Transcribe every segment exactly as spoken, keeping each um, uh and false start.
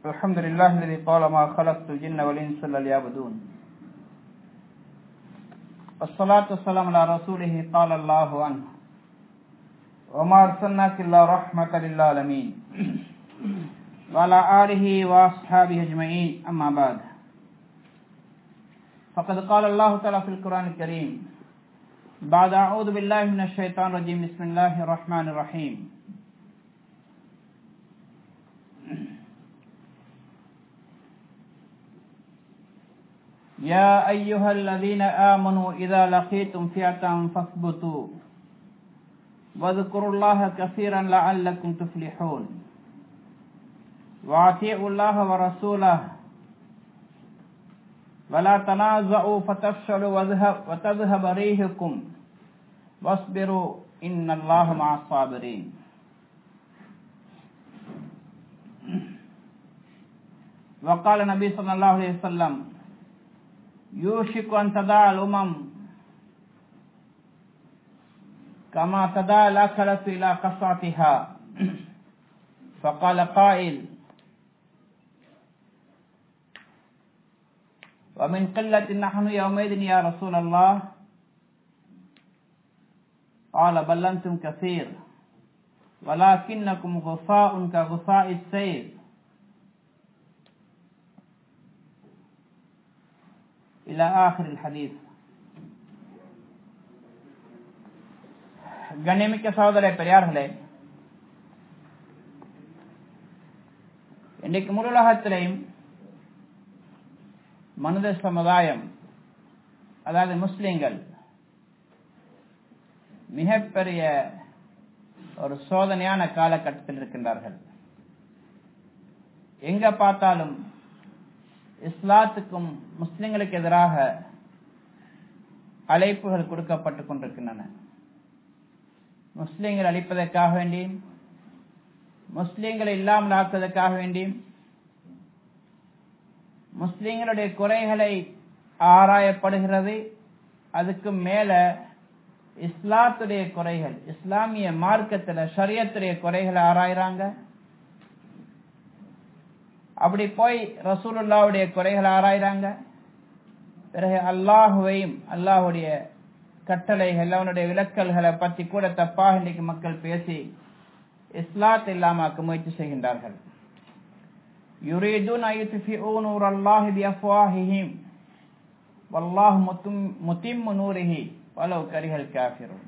الحمد لله الذي قال ما خلقت الجن والإنس إلا ليعبدون الصلاة والسلام على رسوله قال الله عنه وما أرسلناك إلا رحمة للعالمين وعلى آله وأصحابه أجمعين أما بعد فقد قال الله تعالى في القرآن الكريم بعد أعوذ بالله من الشيطان الرجيم بسم الله الرحمن الرحيم يا أيها الذين آمنوا إذا لقيتم فئة فاثبتوا واذكروا الله كثيرا لعلكم تفلحون وأطيعوا الله ورسوله ولا تنازعوا فتفشلوا وتذهب ريحكم واصبروا إن الله مع الصابرين. وقال النبي صلى الله عليه وسلم يوشك أن تداعى الأمم كما تداعى الأكلة إلى قصعتها فقال قائل ومن قلة نحن يومئذ يا رسول الله قال بل أنتم كثير ولكنكم غثاء كغثاء السيل إلى آخر الحديث. கண்ணியமிக்க சகோதர பெரியார்களே, இன்றைக்கு முழு உலகத்திலேயும் மனித சமுதாயம் அதாவது முஸ்லிம்கள் மிகப்பெரிய ஒரு சோதனையான காலகட்டத்தில் இருக்கின்றார்கள். எங்க பார்த்தாலும் இஸ்லாத்துக்கும் முஸ்லிம்களுக்கு எதிராக அழைப்புகள் கொடுக்கப்பட்டுக் கொண்டிருக்கின்றன. முஸ்லிம்கள் அழிப்பதற்காக வேண்டியும் முஸ்லிம்களை இல்லாமல் ஆக்குவதற்காக வேண்டியும் முஸ்லிம்களுடைய குறைகளை ஆராயப்படுகிறது. அதுக்கு மேல இஸ்லாத்துடைய குறைகள், இஸ்லாமிய மார்க்கத்தில் ஷரியத்துடைய குறைகளை ஆராயிறாங்க. அப்படி போய் ரசூலுல்லாவுடைய குறைகளை ஆராயிறாங்க. பிறகு அல்லாஹுவையும் அல்லாஹுடைய கட்டளைகள் அவனுடைய விலக்கல்களை பற்றி கூட தப்பாக இன்றைக்கு மக்கள் பேசி இஸ்லாத்தை இல்லாமக்க முயற்சி செய்கின்றார்கள். யுரீதுன யுத்ஃபிஊ நூரல்லாஹி பிஅஃவாஹிஹிம் வல்லாஹு முத்திம்மு நூரிஹி வலவ் கரிஹல் காஃபிரூன்.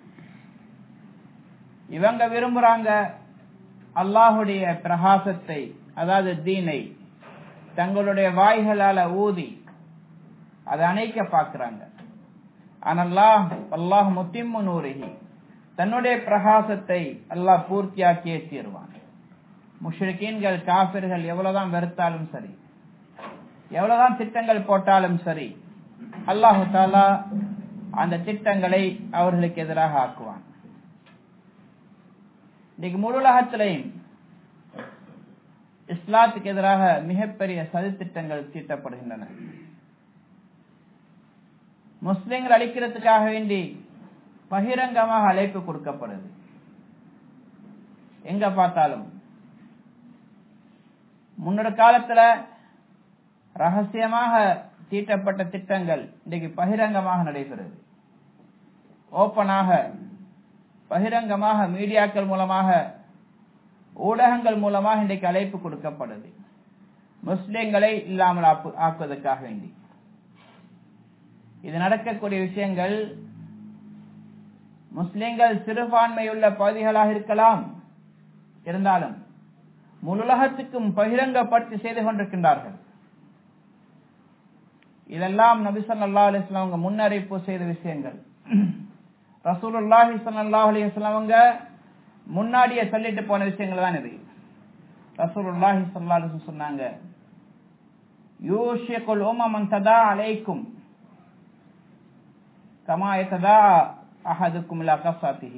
இவங்க விரும்புறாங்க அல்லாஹுடைய பிரகாசத்தை அதாவது தீனை தங்களுடைய வாய்களால ஊதி அதை அணைக்க பார்க்கிறாங்க. ஆனால் அல்லாஹ் முத்திம்மு நூரிஹி தன்னுடைய பிரகாசத்தை அல்லாஹ் பூர்த்தியாக்கியே தீர்வான். முஷ்ரிக்கீன்கள் காஃபிர்கள் எவ்வளவுதான் வெறுத்தாலும் சரி, எவ்வளவுதான் திட்டங்கள் போட்டாலும் சரி, அல்லாஹு தஆலா அந்த திட்டங்களை அவர்களுக்கு எதிராக ஆக்குவான். இன்னைக்கு முழு உலகத்திலேயும் இஸ்லாத்துக்கு எதிராக மிகப்பெரிய சதி திட்டங்கள் தீட்டப்படுகின்றன. முஸ்லிம்கள் அழிக்கிறதுக்காக வேண்டி பகிரங்கமாக அழைப்பு கொடுக்கப்படுது. எங்க பார்த்தாலும் முன்னொரு காலத்துல ரகசியமாக தீட்டப்பட்ட திட்டங்கள் இன்றைக்கு பகிரங்கமாக நடைபெறுது. ஓப்பனாக பகிரங்கமாக மீடியாக்கள் மூலமாக ஊடகங்கள் மூலமாக இன்றைக்கு அழைப்பு கொடுக்கப்படுது முஸ்லிம்களை இல்லாமல் ஆக்குவதற்காக வேண்டி. இது நடக்கக்கூடிய விஷயங்கள் முஸ்லிம்கள் சிறுபான்மையுள்ள பகுதிகளாக இருக்கலாம், இருந்தாலும் முழு உலகத்துக்கும் பகிரங்கப்படுத்தி செய்து கொண்டிருக்கின்றார்கள். இதெல்லாம் நபி ஸல்லல்லாஹு அலைஹி வஸல்லம் அவங்க முன்னறிவிப்பு செய்த விஷயங்கள். ரசூலுல்லாஹி ஸல்லல்லாஹு அலைஹி வஸல்லம் முன்னாடியே சொல்லிட்டு போன விஷயங்கள் தான் இது. ரசூலுல்லாஹி ஸல்லல்லாஹு அலைஹி வஸல்லம் சொன்னாங்க யூஷிகுல் உம்மன் ததா அலைக்கும் கமா யதா அஹதுக்கும் இலா கஸாதிஹி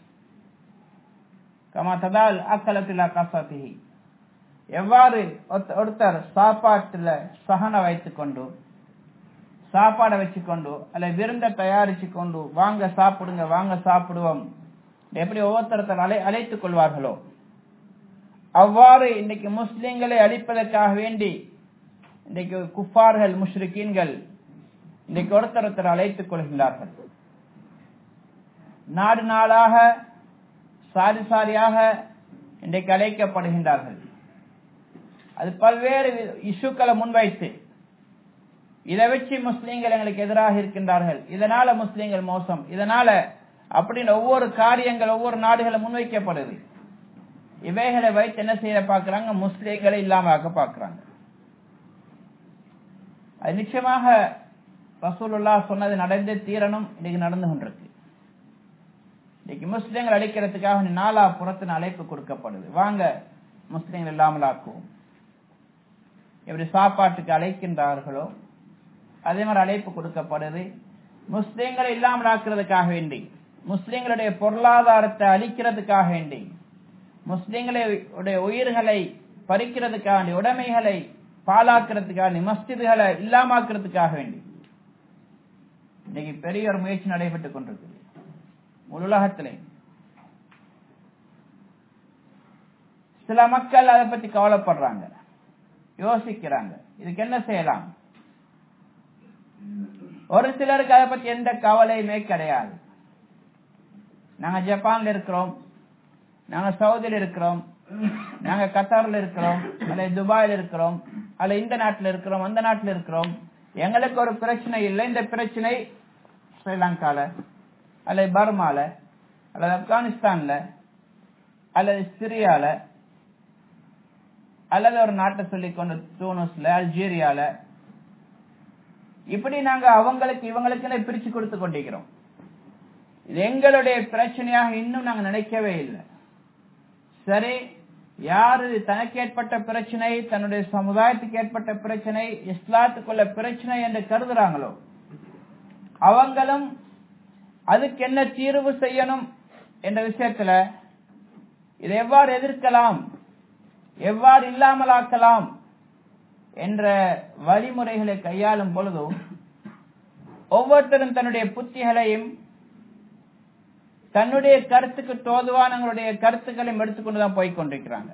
கமா ததால் அக்கலத்து இலா கஸாதிஹி. எவ்வாறு ஒருத்தர் சாப்பாட்டுல சகன வைத்துக் கொண்டு சாப்பாடை வச்சுக்கொண்டு அல்ல விருந்த தயாரிச்சு கொண்டு வாங்க சாப்பிடுங்க வாங்க சாப்பிடுவோம் எப்படி ஒவ்வொருத்தரத்தை அழை அழைத்துக் கொள்வார்களோ அவ்வாறு இன்னைக்கு முஸ்லிம்களை அழிப்பதற்காக வேண்டி இன்னைக்கு குஃபார்கள் முஷ்ரிக்கீன்கள் இன்னைக்கு ஒருத்தர் ஒருத்தர் அழைத்துக் கொள்கின்றார்கள். நாடு நாளாக சாரி சாரியாக இன்றைக்கு அழைக்கப்படுகின்றார்கள். அது பல்வேறு இஷ்யூக்களை முன்வைத்து இதை வச்சு முஸ்லீம்கள் எங்களுக்கு எதிராக இருக்கின்றார்கள், இதனால முஸ்லீம்கள் மோசம், இதனால அப்படின்னு ஒவ்வொரு காரியங்கள் ஒவ்வொரு நாடுகளும் முன்வைக்கப்படுது. இவைகளை வைத்து என்ன செய்ய பார்க்கிறாங்க, முஸ்லீம்களை இல்லாம ஆக்க பார்க்கிறாங்க. அது நிச்சயமாக ரசூலுல்லாஹ் சொன்னது நடந்தே தீரணும். இன்னைக்கு நடந்து கொண்டிருக்கு. இன்னைக்கு முஸ்லீம்கள் அழிக்கிறதுக்காக நாலா புறத்தின் அழைப்பு கொடுக்கப்படுது, வாங்க முஸ்லீம்கள் இல்லாமல் ஆக்குவோம். எப்படி சாப்பாட்டுக்கு அழைக்கின்றார்களோ அதே மாதிரி அழைப்பு கொடுக்கப்படுது. முஸ்லீம்களை இல்லாமல் ஆக்குறதுக்காக வேண்டி, முஸ்லீம்களுடைய பொருளாதாரத்தை அழிக்கிறதுக்காக வேண்டி, முஸ்லீம்களுடைய உயிர்களை பறிக்கிறதுக்காக வேண்டி, உடைமைகளை பாலாக்கிறதுக்காக, மஸ்ஜிதுகளை இல்லாமக்கிறதுக்காக வேண்டி இன்னைக்கு பெரிய ஒரு முயற்சி நடைபெற்றுக் கொண்டிருக்கு உலகத்திலே. சில மக்கள் அதை பத்தி கவலைப்படுறாங்க, யோசிக்கிறாங்க, இதுக்கு என்ன செய்யலாம். ஒரு சிலருக்கு அதை பத்தி எந்த கவலையுமே கிடையாது. நாங்க ஜப்பான்ல இருக்கிறோம், நாங்க சவுதியில் இருக்கிறோம், நாங்க கத்தார்ல இருக்கிறோம், அல்ல துபாயில இருக்கிறோம், அல்ல இந்த நாட்டில் இருக்கிறோம், அந்த நாட்டில் இருக்கிறோம், எங்களுக்கு ஒரு பிரச்சனை இல்லை. இந்த பிரச்சனை ஸ்ரீலங்கால அல்லது பர்மால அல்லது ஆப்கானிஸ்தான்ல அல்லது சிரியால அல்லது ஒரு நாட்டை சொல்லிக்கொண்டு தூனுஸ்ல அல்ஜீரியால, இப்படி நாங்க அவங்களுக்கு இவங்களுக்கு பிரிச்சு கொடுத்து கொண்டிருக்கிறோம். இது எங்களுடைய பிரச்சனையாக இன்னும் நாங்க நினைக்கவே இல்லை. சரி, யாரு தனக்கு ஏற்பட்ட பிரச்சனை, தன்னுடைய சமுதாயத்துக்கு ஏற்பட்ட பிரச்சனை, இஸ்லாத்துக்குள்ள பிரச்சனை என்று கருதுறாங்களோ அவங்களும் அதுக்கு என்ன தீர்வு செய்யணும் என்ற விஷயத்துல இதை எவ்வாறு எதிர்க்கலாம், எவ்வாறு இல்லாமல் ஆக்கலாம் என்ற வழிமுறைகளை கையாளும் பொழுது ஒவ்வொருத்தரும் தன்னுடைய புத்திகளையும் தன்னுடைய கருத்துக்கு தோதுவானவங்களுடைய கருத்துக்களையும் எடுத்துக்கொண்டுதான் போய்கொண்டிருக்கிறாங்க.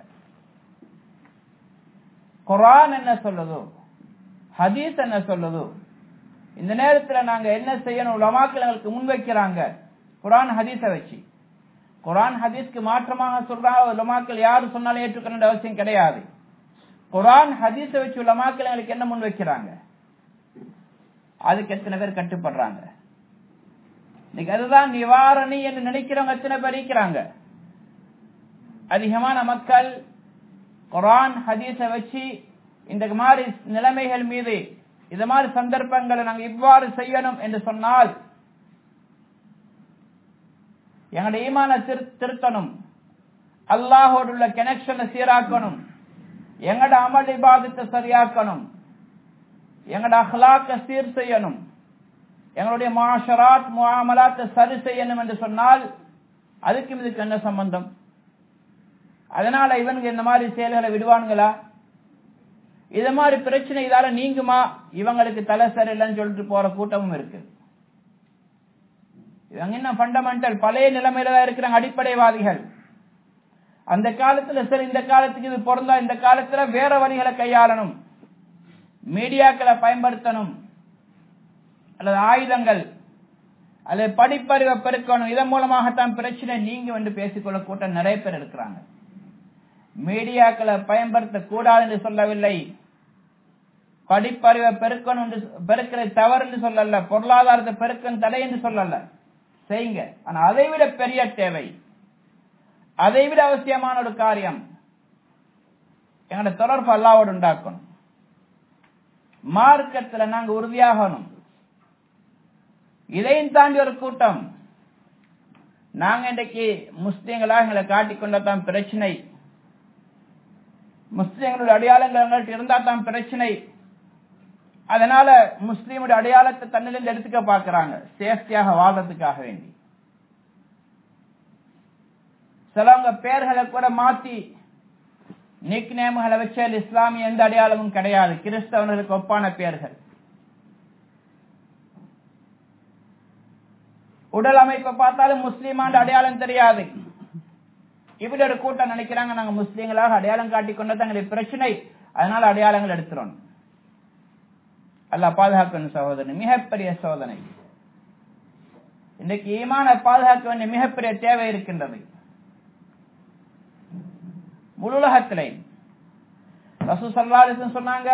குர்ஆன் என்ன சொல்லுதோ, ஹதீஸ் என்ன சொல்லுதோ, இந்த நேரத்தில் நாங்க என்ன செய்யணும், உலமாக்கள் எங்களுக்கு முன்வைக்கிறாங்க குர்ஆன் ஹதீஸை வச்சு. குர்ஆன் ஹதீஸ்க்கு மாற்றமாக சொல்றாங்க, உலமாக்கள் யாரு சொன்னாலும் ஏற்றுக்கணும் அவசியம் கிடையாது. குர்ஆன் ஹதீஸை வச்சு உலமாக்கள் எங்களுக்கு என்ன முன் வைக்கிறாங்க, அதுக்கு எத்தனை பேர் கட்டுப்படுறாங்க. இன்னைக்கு அதுதான் நிவாரணி என்று நினைக்கிறவங்க எத்தனை பேர் இருக்கிறாங்க. அதிகமான மக்கள் குர்ஆன் ஹதீஸை வச்சு இந்த மாதிரி நிலைமைகள் மீது, இது மாதிரி சந்தர்ப்பங்களை நாங்க இவ்வாறு செய்யணும் என்று சொன்னால் எங்களுடைய ஈமான திருத்தணும், அல்லாஹோடு உள்ள கனெக்ஷனை சீராக்கணும், எங்கட அமல் இபாதத்தை சரியாக்கணும், எங்கட அஹ்லாக்க சீர் செய்யணும், எங்களுடைய முஆஷராத் முஆமலாத்தை சரி செய்யணும் என்று சொன்னால் அதுக்கும் இதுக்கு என்ன சம்பந்தம்? அதனால இவனுக்கு இந்த மாதிரி செயல்களை விடுவானுங்களா? இது மாதிரி பிரச்சனை இதால நீங்குமா? இவங்களுக்கு தலை சரியில்லைன்னு சொல்லிட்டு போற கூட்டமும் இருக்கு. இவங்க இன்னும் ஃபண்டமெண்டல் பழைய நிலைமையில தான் இருக்கிறாங்க, அடிப்படைவாதிகள். அந்த காலத்துல சரி, இந்த காலத்துக்கு இது பொருந்தா, இந்த காலத்துல வேற வழிகளை கையாளணும், மீடியாக்களை பயன்படுத்தணும், அல்லது ஆயுதங்கள் அல்லது படிப்பறிவை பெருக்கணும், இதன் மூலமாகத்தான் பிரச்சனை நீங்கும் என்று பேசிக்கொள்ள கூட்டம் நிறைய பேர் இருக்கிறாங்க. மீடியாக்களை பயன்படுத்த கூடாது என்று சொல்லவில்லை, படிப்பறிவை பெருக்கணும் என்று பெருக்கிறது தவறு என்று சொல்லல, பொருளாதாரத்தை பெருக்கணும் தடை என்று சொல்லல, செய்யுங்க. ஆனா அதை விட பெரிய தேவை, அதை விட அவசியமான ஒரு காரியம் எங்களோட தொடர்பு அல்லாஹ்வோடு உண்டாக்கணும். மார்க்கத்தில் நாங்க உறுதியாகணும். இதையும் தாண்டி ஒரு கூட்டம், நாங்க இன்றைக்கு முஸ்லிம்களா எங்களை காட்டிக்கொண்டதான் பிரச்சனை, முஸ்லிம்களுடைய அடையாளங்கள் எங்கள்கிட்ட இருந்தா தான் பிரச்சனை, அதனால முஸ்லீமுடைய அடையாளத்தை தன்னிலிருந்து எடுத்துக்க பாக்குறாங்க சேஃப்டியாக வாழ்றதுக்காக வேண்டி. சிலவங்க பேர்களை கூட மாத்தி நிக் நேம்களை வச்சால் இஸ்லாமிய எந்த அடையாளமும் கிடையாது, கிறிஸ்தவர்களுக்கு ஒப்பான பெயர்கள். உடல் அமைப்பை பார்த்தாலும் முஸ்லீமான அடையாளம் தெரியாது. இப்படி ஒரு கூட்டம் நினைக்கிறாங்க நாங்க முஸ்லீம்களாக அடையாளம் காட்டிக் கொண்டது தங்களுடைய பிரச்சனை, அதனால அடையாளங்கள் எடுத்துறோம். அல்லாஹ் பாதுகாக்கணும் சகோதரன். மிகப்பெரிய சோதனை. இன்றைக்கு ஈமான பாதுகாக்க வேண்டிய மிகப்பெரிய தேவை இருக்கின்றது. முழு உலகத்திலே ரசூல் ஸல்லல்லாஹு அலைஹி வஸல்லம் சொன்னாங்க,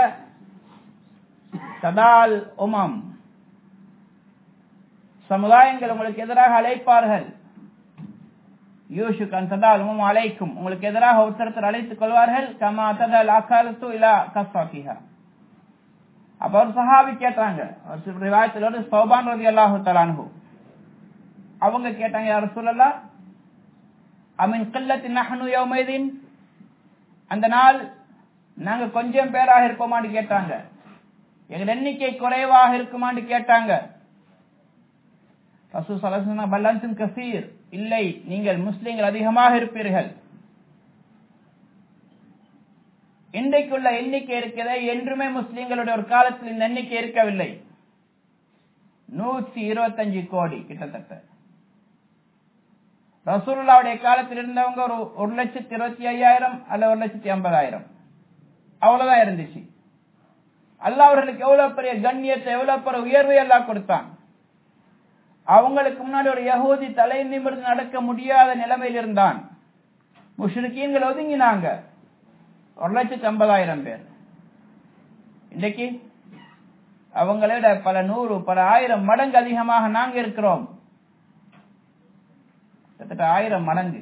ததால் உமம், சமுதாயங்கள் உங்களுக்கு எதிராக அழைப்பார்கள். யூஷுக் அன் ததால் உமம் அலைக்கும், உங்களுக்கு எதிராக ஒருத்தர் அழைத்துக் கொள்வார்கள். கமா ததால் அகலத்து இலா கஸ்ஸாஃபிஹா. அப்ப ஒரு சஹாபி கேட்டாங்க, ஒரு ரிவாயத்தில் சௌபான் ரலியல்லாஹு தஆலா அன்ஹு அவங்க கேட்டாங்க, யா ரசூலல்லாஹ் அமின் கில்லத்தின் நஹ்னு யௌமைதின், அந்த நாள் நாங்க கொஞ்சம் பேராக இருப்போமான்னு கேட்டாங்க, எங்க எண்ணிக்கை குறைவாக இருக்குமான்னு கேட்டாங்க. ரசூல் ஸல்லல்லாஹு அலைஹி வஸல்லம் பல் அன்தும் கஸீர், இல்லை நீங்கள் முஸ்லிம்கள் அதிகமாக இருப்பீர்கள். இன்றைக்குள்ள எண்ணிக்கை இருக்கிறதே, என்றுமே முஸ்லிம்களுடைய ஒரு காலத்தில் இந்த எண்ணிக்கை இருக்கவில்லை. நூற்றி இருபத்தஞ்சு கோடி கிட்டத்தட்ட. ரசூலுல்லாஹ்வுடைய காலத்தில் இருந்தவங்க ஒரு ஒரு லட்சத்தி இருபத்தி ஐயாயிரம் அல்ல ஒரு லட்சத்தி ஐம்பதாயிரம், அவ்வளவுதான் இருந்துச்சு. அல்லாஹ் அவர்களுக்கு எவ்வளவு பெரிய கண்ணியத்தை, எவ்வளவு பெரிய உயர்வை அல்லாஹ் கொடுத்தான். அவங்களுக்கு முன்னாடி ஒரு யஹூதி தலை நிமிர்ந்து நடக்க முடியாத நிலைமையில் இருந்தான். முஷ்ரிக்கீன்கள் ஒதுங்கினாங்க. ஒரு லட்சத்தி ஐம்பதாயிரம் பேர். இன்றைக்கு அவங்களோட பல நூறு பல ஆயிரம் மடங்கு அதிகமாக நாங்க இருக்கிறோம். கிட்டத்தட்ட ஆயிரம் மடங்கு.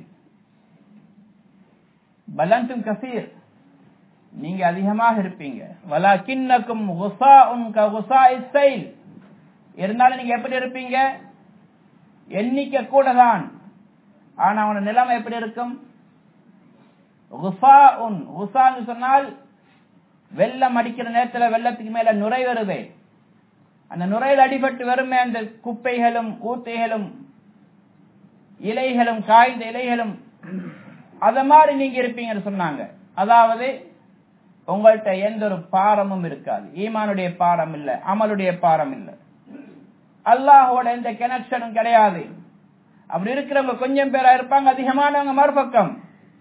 பலந்தும் கசீர், நீங்க அதிகமாக இருப்பீங்க. வலாகின்னகும் குஸாஉன் ககுஸாஇஸ் ஸைல், இருந்தாலும் நீங்க எப்படி இருப்பீங்க? எண்ணிக்கை கூட தான், ஆனா அவனோட நிலைமை எப்படி இருக்கும்? குஸாஉன், குஸான்னு சொன்னால் வெள்ளம் அடிக்கிற நேரத்தில் வெள்ளத்துக்கு மேல நுரை வருதே, அந்த நுரையில் அடிபட்டு வருமே அந்த குப்பைகளும் ஊத்தைகளும் இலைகளும் காய்ந்த இலைகளும், அத மாதிரி நீங்க இருப்பீங்கன்னு சொன்னாங்க. அதாவது உங்கள்கிட்ட எந்த ஒரு பாரமும் இருக்காது. ஈமானுடைய பாரம் இல்ல, அமலுடைய பாரம் இல்ல, அல்லாஹோட எந்த கனெக்ஷனும் கிடையாது. அப்படி இருக்கிறவங்க கொஞ்சம் பேரா இருப்பாங்க, அதிகமானவங்க மறுபக்கம்.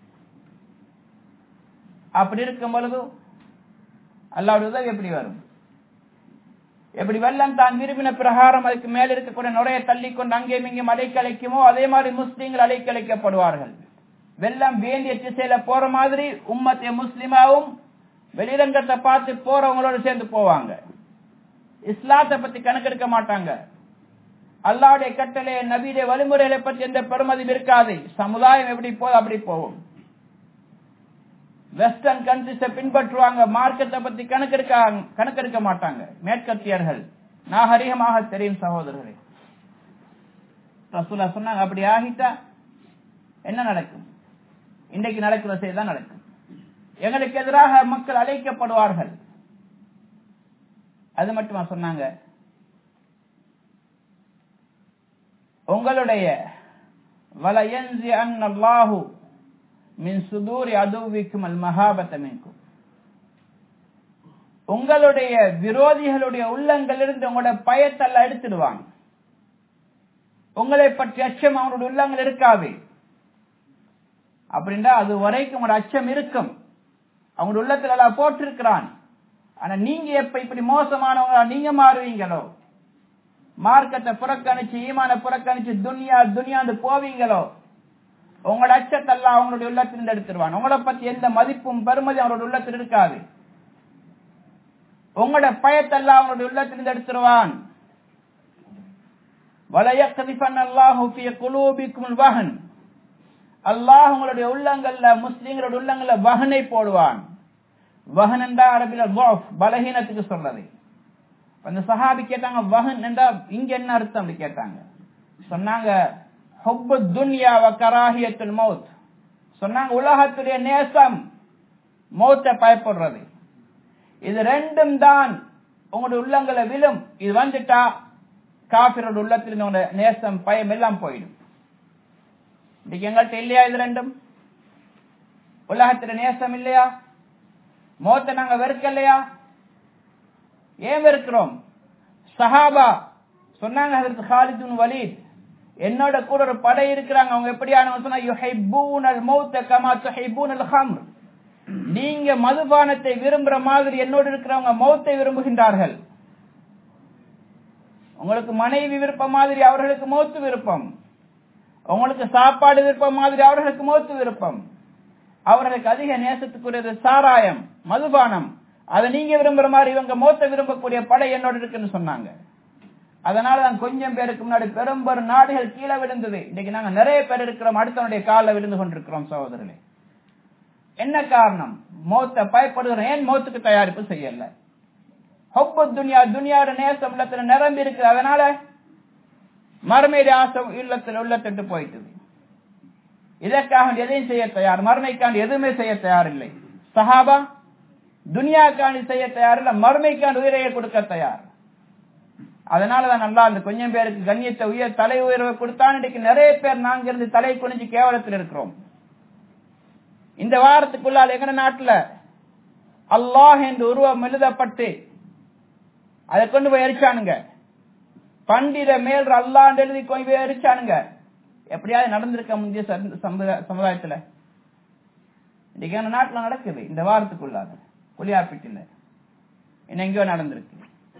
அப்படி இருக்கும் பொழுது அல்லாஹ்வுடைய உதவி எப்படி வரும்? எப்படி வெள்ளம் தான் விரும்பின பிரகாரம் அதுக்கு மேல இருக்கக்கூடிய நுரையை தள்ளி கொண்டு அங்கேயும் இங்கேயும் அலைக்கலைக்குமோ, அதே மாதிரி முஸ்லீம்கள் அலைக்கலைக்கப்படுவார்கள். வெள்ளம் வேண்டிய திசையில போற மாதிரி உம்மத்தே முஸ்லிமாவும் வெளிரங்கத்தை பார்த்து போறவங்களோட சேர்ந்து போவாங்க. இஸ்லாத்தை பத்தி கணக்கெடுக்க மாட்டாங்க. அல்லாஹ்வுடைய கட்டளை நபியுடைய வழிமுறைகளை பற்றி எந்த பெருமதியும் இருக்காது. சமுதாயம் எப்படி போகுது அப்படி போகும். வெஸ்டர்ன் கண்ட்ரிஸை பின்பற்றுவாங்க. மார்க்கத்தை பத்தி கணக்கெடுக்க கணக்கெடுக்க மாட்டாங்க. மேற்கத்தியர்கள் நாகரிகமாக தெரியும் சகோதரர்களே. ரசூலுல்லாஹ் சொன்னாங்க, அப்படி ஆகிட்டா என்ன நடக்கும்? இன்றைக்கு நடக்கிற செய்திதான் நடக்கும். எங்களுக்கு எதிராக மக்கள் அழைக்கப்படுவார்கள். அது மட்டுமா சொன்னாங்க, உங்களுடைய வலயன்சி அன்னல்லாஹு மின் சுதூரி அதுவிக்கும் அல் மஹாபத மின்கும், உங்களுடைய விரோதிகளுடைய உள்ளங்களிலிருந்து உங்களுடைய பயத்தை எல்லாம் எடுத்துடுவாங்க. உங்களை பற்றி அச்சம் அவங்களுடைய உள்ளங்கள் இருக்காது. அப்படின்னா அது வரைக்கும் உங்களோட அச்சம் இருக்கும். அவங்களுடைய உள்ளத்துல எல்லாம் போட்டிருக்கிறான். ஆனா நீங்க எப்ப இப்படி மோசமானவங்களா நீங்க மாறுவீங்களோ, மார்க்கத்தை புறக்கணிச்சு ஈமான புறக்கணிச்சு துன்யா துன்யாந்து போவீங்களோ, உங்களோட அச்சத்தெல்லாம் அவங்களுடைய உள்ளத்திலிருந்து எடுத்துருவான். உங்களை பத்தி எந்த மதிப்பும் பெருமதி அவங்களுடைய உள்ளத்தில் இருக்காது. உங்களோட பயத்தெல்லாம் அவங்களுடைய உள்ளத்திலிருந்து எடுத்துருவான். வலயக்திஃபன்னல்லாஹு ஃபீ குலூபிக்குமுல் வஹன், அல்லாஹ் உங்களுடைய உள்ளங்கள்ல முஸ்லிம்களுடைய உள்ளங்கள்ல வஹனை போடுவான். வஹன் என்றா அரபில ضعف, பலஹீனத்துக்கு சொல்றது. அந்த சஹாபி கேட்டாங்க, வஹன் என்றா இங்க என்ன அர்த்தம் கேட்டாங்க. சொன்னாங்க, ஹுப்பு துன்யா வ கராஹியத்துல் மௌத். சொன்னாங்க, உலகத்துடைய நேசம், மௌத்தை பயப்படுறது, இது ரெண்டும் தான் உங்களுடைய உள்ளங்களை விழும். இது வந்துட்டா காஃபிரோட உள்ளத்தில் உங்களுடைய நேசம் பயம் எல்லாம் போயிடும். இன்னைக்கு எங்கள்கிட்ட இல்லையா இது ரெண்டும்? உலகத்துல நேசம் இல்லையா? மௌத்தை நாங்க வெறுக்கலையா? ஏன் வெறுக்கிறோம்? சஹாபா சொன்னாங்க, ஹஜ்ரத் காலித் பின் வலீத், என்னோட கூட ஒரு படை இருக்கிறாங்க. அவங்க எப்படியானவங்க சொன்னா யுஹிப்பூனல் மௌத கமா துஹிப்பூனல் ஹம்ர். நீங்க மதுபானத்தை விரும்புற மாதிரி என்னோடு இருக்கிறவங்க மௌத்தை விரும்புகின்றார்கள். உங்களுக்கு மனைவி விருப்பம் மாதிரி அவர்களுக்கு மௌத்து விருப்பம். உங்களுக்கு சாப்பாடு விருப்பம் மாதிரி அவர்களுக்கு மௌத்து விருப்பம். அவர்களுக்கு அதிக நேசத்துக்குரியது சாராயம், மதுபானம். அதை நீங்க விரும்புற மாதிரி இவங்க மௌத்தை விரும்பக்கூடிய படை என்னோட இருக்குன்னு சொன்னாங்க. அதனாலதான் கொஞ்சம் பேருக்கு முன்னாடி பெரும்பெரும் நாடுகள் கீழே விழுந்தது. இன்னைக்கு நாங்க நிறைய பேர் இருக்கிறோம், அடுத்தவனுடைய காலில் விழுந்து கொண்டிருக்கிறோம். சகோதரர்களே, என்ன காரணம்? மௌத்தை பயப்படுகிறோம். ஏன் மௌத்துக்கு தயாரிப்பு செய்யல? ஹுப்பு துன்யா, துன்யாவோட நேசம் உள்ளத்துல நிரம்பி இருக்கு. அதனால மறுமையுடைய ஆசை இல்லத்தில் உள்ளத்திட்டு போயிட்டு இதற்காக எதையும் செய்ய தயார், மறுமைக்காண்டி எதுவுமே செய்ய தயார் இல்லை. சஹாபா துன்யாக்காண்டி செய்ய தயார் இல்ல, மறுமைக்காண்டி உயிரையை கொடுக்க தயார். அதனாலதான் நல்லா அந்த கொஞ்சம் பேருக்கு கண்ணியத்தை உயர் தலை உயர்வை கொடுத்தான். இன்னைக்கு நிறைய பேர் நாங்க இருந்து தலை குனிஞ்சு கேவலத்தில் இருக்கிறோம். இந்த வாரத்துக்குள்ளால் எங்க நாட்டுல அல்லாஹ் என்று உருவம் எழுதப்பட்டு அதை கொண்டு போய் எரிச்சானுங்க. பண்டித மேல் அல்லாஹ் எழுதி கொண்டு போய் எரிச்சானுங்க. எப்படியாவது நடந்திருக்க முந்தைய சமுதாயத்துல இன்னைக்கு எங்க நாட்டுல நடக்குது. இந்த வாரத்துக்குள்ளாக புளியாப்பிட்டில என்ன எங்கேயோ நடந்திருக்கு.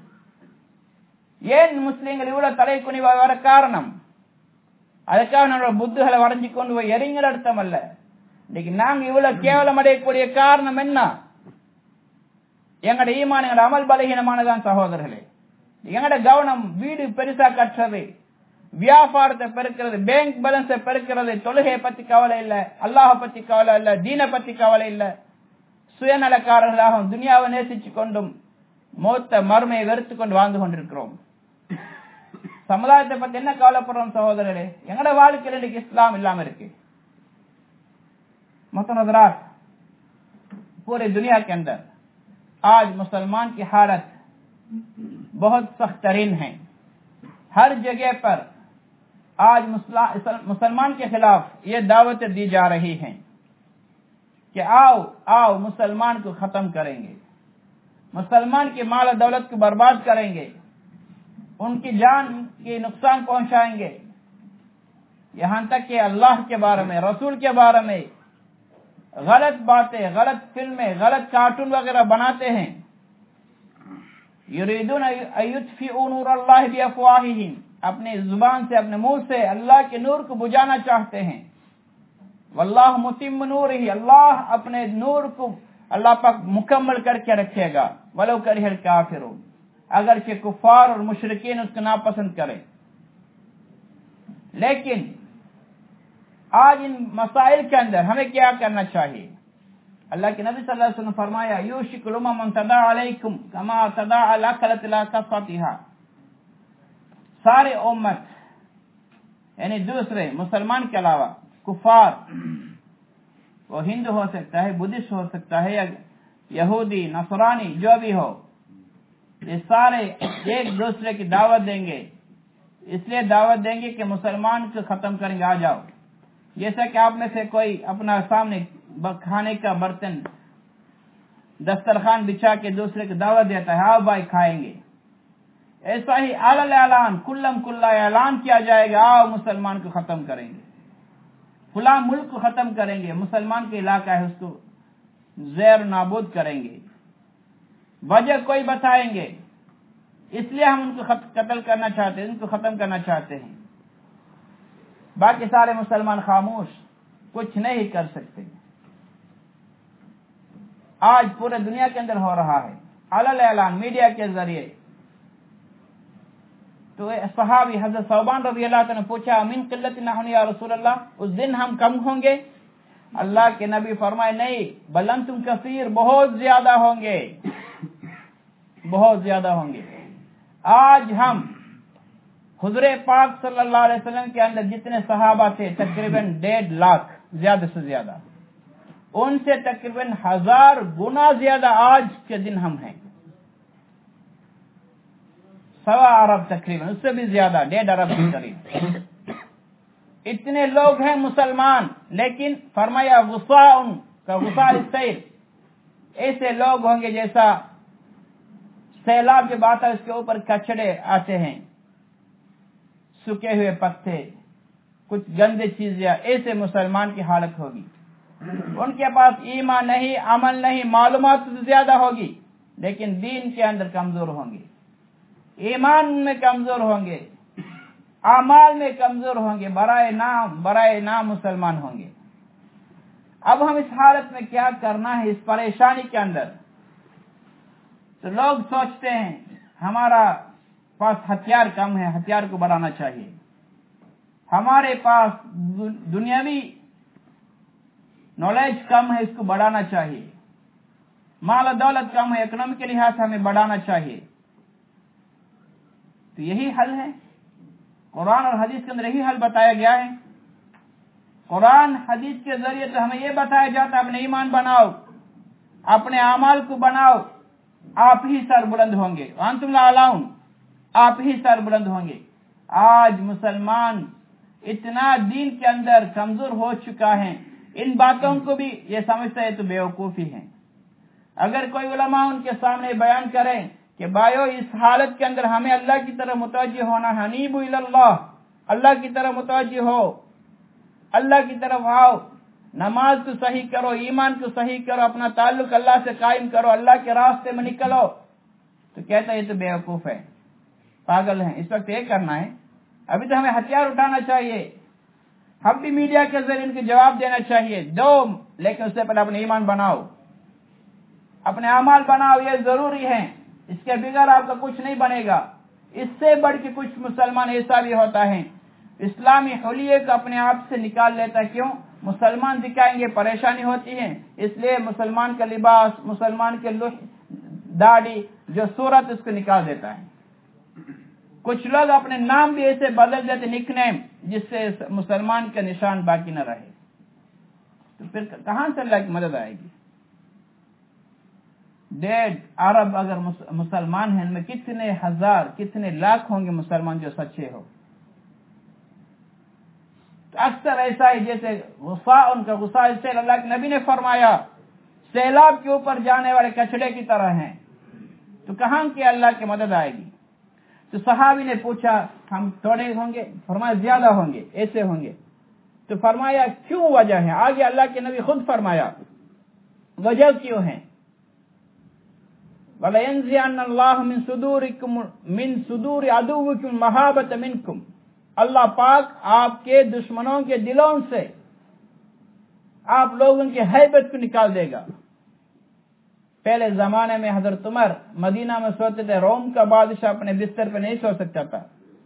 ஏன் முஸ்லீம்கள் இவ்வளவு தலை குனிவா வர காரணம்? அதுக்காக நம்மளோட புத்துகளை வரைஞ்சு கொண்டு போய் எரிங்கிற அர்த்தம் அல்ல. இன்னைக்கு நாங்க இவ்வளவு கேவலம் அடையக்கூடிய காரணம் என்ன? எங்கட ஈமான், எங்கட அமல் பலகீனமானதான் சகோதரர்களே. எங்கட கவனம் வீடு பெருசா கட்டுறது, வியாபாரத்தை பெருக்கிறது, பேங்க் பேலன்ஸை பெருக்கிறது, தொழுகையை பத்தி கவலை இல்ல, அல்லாஹ் பத்தி கவலை இல்ல, தீனை பத்தி கவலை இல்ல. சுயநலக்காரர்களாக துனியாவை நேசிச்சு கொண்டும் மௌத்த மறுமையை வெறுத்து கொண்டு வாழ்ந்து கொண்டிருக்கிறோம். சமுதாயத்தை பத்தி என்ன கவலைப்படுறோம் சகோதரர்களே? எங்கட வாழ்க்கையில் இன்னைக்கு இஸ்லாம் இல்லாம இருக்கு. मुतनज़रात पूरे दुनिया के अंदर आज मुसलमान की हालत बहुत सख्त तरीन है. हर जगह पर आज मुसलमान के खिलाफ ये दावतें दी जा रही हैं कि आओ आओ मुसलमान को खत्म करेंगे, मुसलमान की माल दौलत को बर्बाद करेंगे, उनकी जान की नुकसान पहुंचाएंगे. यहां तक कि अल्लाह के बारे में, रसूल के बारे में गलत बातें, गलत फिल्में, गलत कार्टून वगैरह बनाते हैं. युरीदून अयुत्फिऊ नूरल्लाहि बिअफ़वाहिहिम, अपनी जुबान से, अपने मुंह से अल्लाह के नूर को बुझाना चाहते हैं. वल्लाहु मुतिम्मु नूरिही, अल्लाह अपने नूर को अल्लाह पाक मुकम्मल करके रखेगा. वलो करिहल काफिरून, अगर के कुफार और मुशरिकीन उसको नापसंद करें. लेकिन आज इन मसाइल के अंदर हमें क्या करना चाहिए? अल्लाह के नबी सल्लल्लाहु अलैहि वसल्लम फरमाया, यूशिकुल उमम तदा अलैकुम कमा तदा अलकलत ला कफतिहा. सारे उम्मत यानी दूसरे मुसलमान के अलावा कुफार, वो हिंदू हो सकता है, बुद्धिस्ट हो सकता है, या यहूदी, नसरानी, जो भी हो, ये सारे एक दूसरे की दावत देंगे. इसलिए दावत देंगे कि मुसलमान को खत्म करेंगे, आ जाओ. जैसा कि आप में से कोई अपना सामने खाने का बर्तन, दस्तरखान बिछा के दूसरे को दावत देता है, आओ भाई खाएंगे. ऐसा ही आलल ऐलान, कुल्लम कुल्ला ऐलान किया जाएगा, आओ मुसलमान को खत्म करेंगे, फुला मुल्क को खत्म करेंगे, मुसलमान के इलाका है उसको ज़ेर नाबूद करेंगे. वजह कोई बताएंगे, इसलिए हम उनको कत्ल करना चाहते हैं, उनको खत्म करना चाहते हैं. बाकी सारे मुसलमान खामोश, कुछ नहीं कर सकते. आज पूरे दुनिया के अंदर हो रहा है अलल ऐलान मीडिया के जरिए. तो सहाबी हज़रत सौबान रज़ी अल्लाह तआला ने पूछा, मिन क़िल्लतिन नहनु या रसूल अल्लाह, उस दिन हम कम होंगे? अल्लाह के नबी फरमाए, नहीं, बल अंतुम कसीर, बहुत ज्यादा होंगे, बहुत ज्यादा होंगे. आज हम हुज़ूर पाक सल्लल्लाहु अलैहि वसल्लम के अंदर जितने सहाबा थे, तकरीबन डेढ़ लाख, ज्यादा से ज्यादा, उनसे तकरीबन हजार गुना ज्यादा आज के दिन हम हैं. सवा अरब तकरीबन, उससे भी ज्यादा, डेढ़ अरब के करीब इतने लोग हैं मुसलमान. लेकिन फरमाया गुस्साउन का गुस्सा सैल, ऐसे लोग होंगे जैसा सैलाब जब आता है उसके ऊपर कचड़े आते हैं, सूखे हुए पत्ते, کچھ گندے چیز یا ایسے مسلمان کی حالت ہوگی. ان کے پاس ایمان نہیں، عمل نہیں، معلومات زیادہ ہوگی لیکن دین کے اندر کمزور ہوں گے، ایمان میں کمزور ہوں گے، اعمال میں کمزور ہوں گے، برائے نام برائے نام مسلمان ہوں گے. اب ہم اس حالت میں کیا کرنا ہے، اس پریشانی کے اندر؟ تو لوگ سوچتے ہیں ہمارا پاس ہتھیار کم ہے، ہتھیار کو بڑھانا چاہیے. ہمارے پاس دنیاوی نالج کم ہے، اس کو بڑھانا چاہیے. مال و دولت کم ہے، اکنامی کے لحاظ سے ہمیں بڑھانا چاہیے. تو یہی حل ہے، قرآن اور حدیث کے اندر یہی حل بتایا گیا ہے. قرآن حدیث کے ذریعے تو ہمیں یہ بتایا جاتا ہے اپنے ایمان بناؤ، اپنے اعمال کو بناؤ، آپ ہی سر بلند ہوں گے. وانتم الاعلون، آپ ہی سر بلند ہوں گے. آج مسلمان اتنا دین کے اندر کمزور ہو چکا ہے، ان باتوں کو بھی یہ سمجھتا ہے تو بیوقوفی ہے. اگر کوئی علماء ان کے سامنے بیان کریں کہ بھائیو اس حالت کے اندر ہمیں اللہ کی طرف متوجہ ہونا، حنیبوا الی اللہ، اللہ کی طرف متوجہ ہو، اللہ کی طرف آؤ، نماز کو صحیح کرو، ایمان کو صحیح کرو، اپنا تعلق اللہ سے قائم کرو، اللہ کے راستے میں نکلو، تو کہتا ہے یہ تو بیوقوف ہے، پاگل ہیں. اس وقت یہ کرنا ہے، ابھی تو ہمیں ہتھیار اٹھانا چاہیے. ہم بھی میڈیا کے ذریعے ان کو جواب دینا چاہیے دو، لیکن اس سے پہلے اپنے ایمان بناؤ، اپنے اعمال بناؤ، یہ ضروری ہے. اس کے بغیر آپ کا کچھ نہیں بنے گا. اس سے بڑھ کے کچھ مسلمان ایسا بھی ہوتا ہے اسلامی حلیے کو اپنے آپ سے نکال لیتا. کیوں؟ مسلمان دکھائیں گے پریشانی ہوتی ہے، اس لیے مسلمان کا لباس، مسلمان کے داڑھی جو صورت، اس کو نکال دیتا ہے. کچھ لوگ اپنے نام بھی ایسے بدل دیتے، نک نیم، جس سے مسلمان کا نشان باقی نہ رہے. تو پھر کہاں سے اللہ کی مدد آئے گی؟ ڈیڑھ ارب اگر مسلمان ہیں، ان میں کتنے ہزار کتنے لاکھ ہوں گے مسلمان جو سچے ہو. تو اکثر ایسا ہے جیسے غصہ، ان کا غصہ اس سے اللہ کے نبی نے فرمایا سیلاب کے اوپر جانے والے کچڑے کی طرح ہیں. تو کہاں کی اللہ کی مدد آئے گی؟ تو صحابی نے پوچھا ہم تھوڑے ہوں گے؟ فرمایا زیادہ ہوں گے، ایسے ہوں گے. تو فرمایا کیوں وجہ ہے؟ آگے اللہ کے نبی خود فرمایا وجہ کیوں ہے. وَلَيَنْزِعَنَّ اللَّهُ مِنْ صُدُورِكُمْ مِنْ صُدُورِ عَدُوِّكُمْ مَحَابَةَ مِنْكُمْ، اللہ پاک آپ کے دشمنوں کے دلوں سے آپ لوگوں کی ہیبت کو نکال دے گا. پہلے زمانے میں حضرت عمر مدینہ میں سوتے تھے، روم کا بادشاہ اپنے بستر پہ نہیں سو سکتا تھا،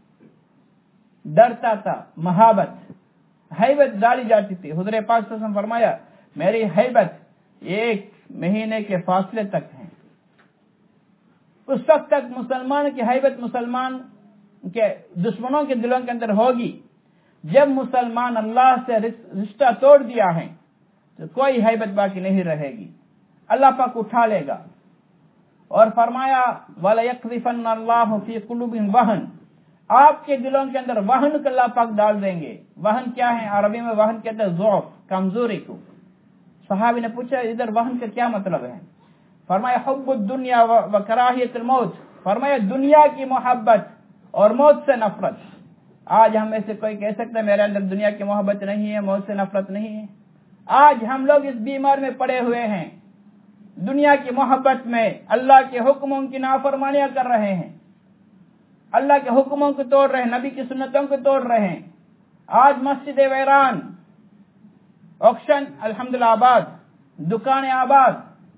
ڈرتا تھا. مہابت، ہیبت ڈالی جاتی تھی. حضور پاک صلی اللہ علیہ وسلم فرمایا میری ہیبت ایک مہینے کے فاصلے تک ہے. اس وقت تک مسلمان کی ہیبت مسلمان کے دشمنوں کے دلوں کے اندر ہوگی. جب مسلمان اللہ سے رشتہ توڑ دیا ہے تو کوئی ہیبت باقی نہیں رہے گی، اللہ پاک اٹھا لے گا. اور فرمایا وَلَيَقْذِفَنَّ اللَّهُ فِي قُلُوبِهِمْ وَهْنًا، آپ کے دلوں کے اندر وہن کو اللہ پاک ڈال دیں گے. وہن کیا ہے؟ عربی میں وہن کہتے ہیں ضعف، کمزوری کو. صحابی نے پوچھا ادھر وہن کا کیا مطلب ہے؟ فرمایا حب الدنیا وکراہیت الموت، فرمایا دنیا کی محبت اور موت سے نفرت. آج ہم میں سے کوئی کہہ سکتا ہے میرے اندر دنیا کی محبت نہیں ہے، موت سے نفرت نہیں ہے؟ آج ہم لوگ اس بیمار میں پڑے ہوئے ہیں، دنیا کی محبت میں اللہ کے حکموں کی نافرمانیاں کر رہے ہیں، اللہ کے حکموں کو توڑ رہے ہیں، نبی کی سنتوں کو توڑ رہے ہیں. آج مسجد ویران، آکشن الحمدللہ آباد، دکانیں آباد،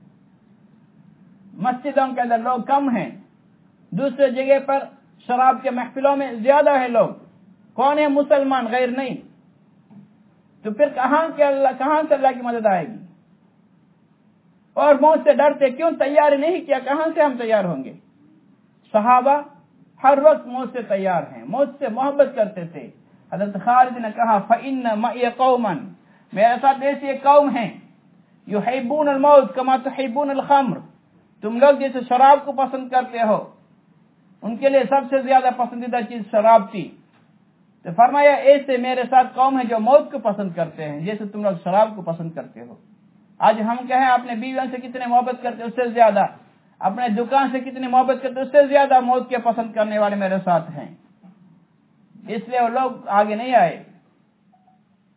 مسجدوں کے اندر لوگ کم ہیں، دوسرے جگہ پر شراب کے محفلوں میں زیادہ ہے لوگ. کون ہے مسلمان؟ غیر نہیں. تو پھر کہاں کے اللہ کہاں سے اللہ کی مدد آئے گی؟ اور موت سے ڈرتے کیوں؟ تیاری نہیں کیا، کہاں سے ہم تیار ہوں گے؟ صحابہ ہر وقت موت سے تیار ہیں، موت سے محبت کرتے تھے. حضرت خالد نے کہا فَإِنَّ مَعِيَ قَوْمًا، میرے ساتھ ایسی ایک قوم ہیں يُحِبُّونَ الْمَوْتَ كَمَا تُحِبُّونَ الْخَمْرَ، تم لوگ جیسے شراب کو پسند کرتے ہو، ان کے لیے سب سے زیادہ پسندیدہ چیز شراب تھی. تو فرمایا ایسے میرے ساتھ قوم ہے جو موت کو پسند کرتے ہیں جیسے تم لوگ شراب کو پسند کرتے ہو. آج ہم کہیں اپنے بیویوں سے کتنے محبت کرتے ہیں، اس سے زیادہ اپنے دکان سے کتنی محبت کرتے ہیں، اس سے زیادہ موت کے پسند کرنے والے میرے ساتھ ہیں. اس لیے وہ لوگ آگے نہیں آئے.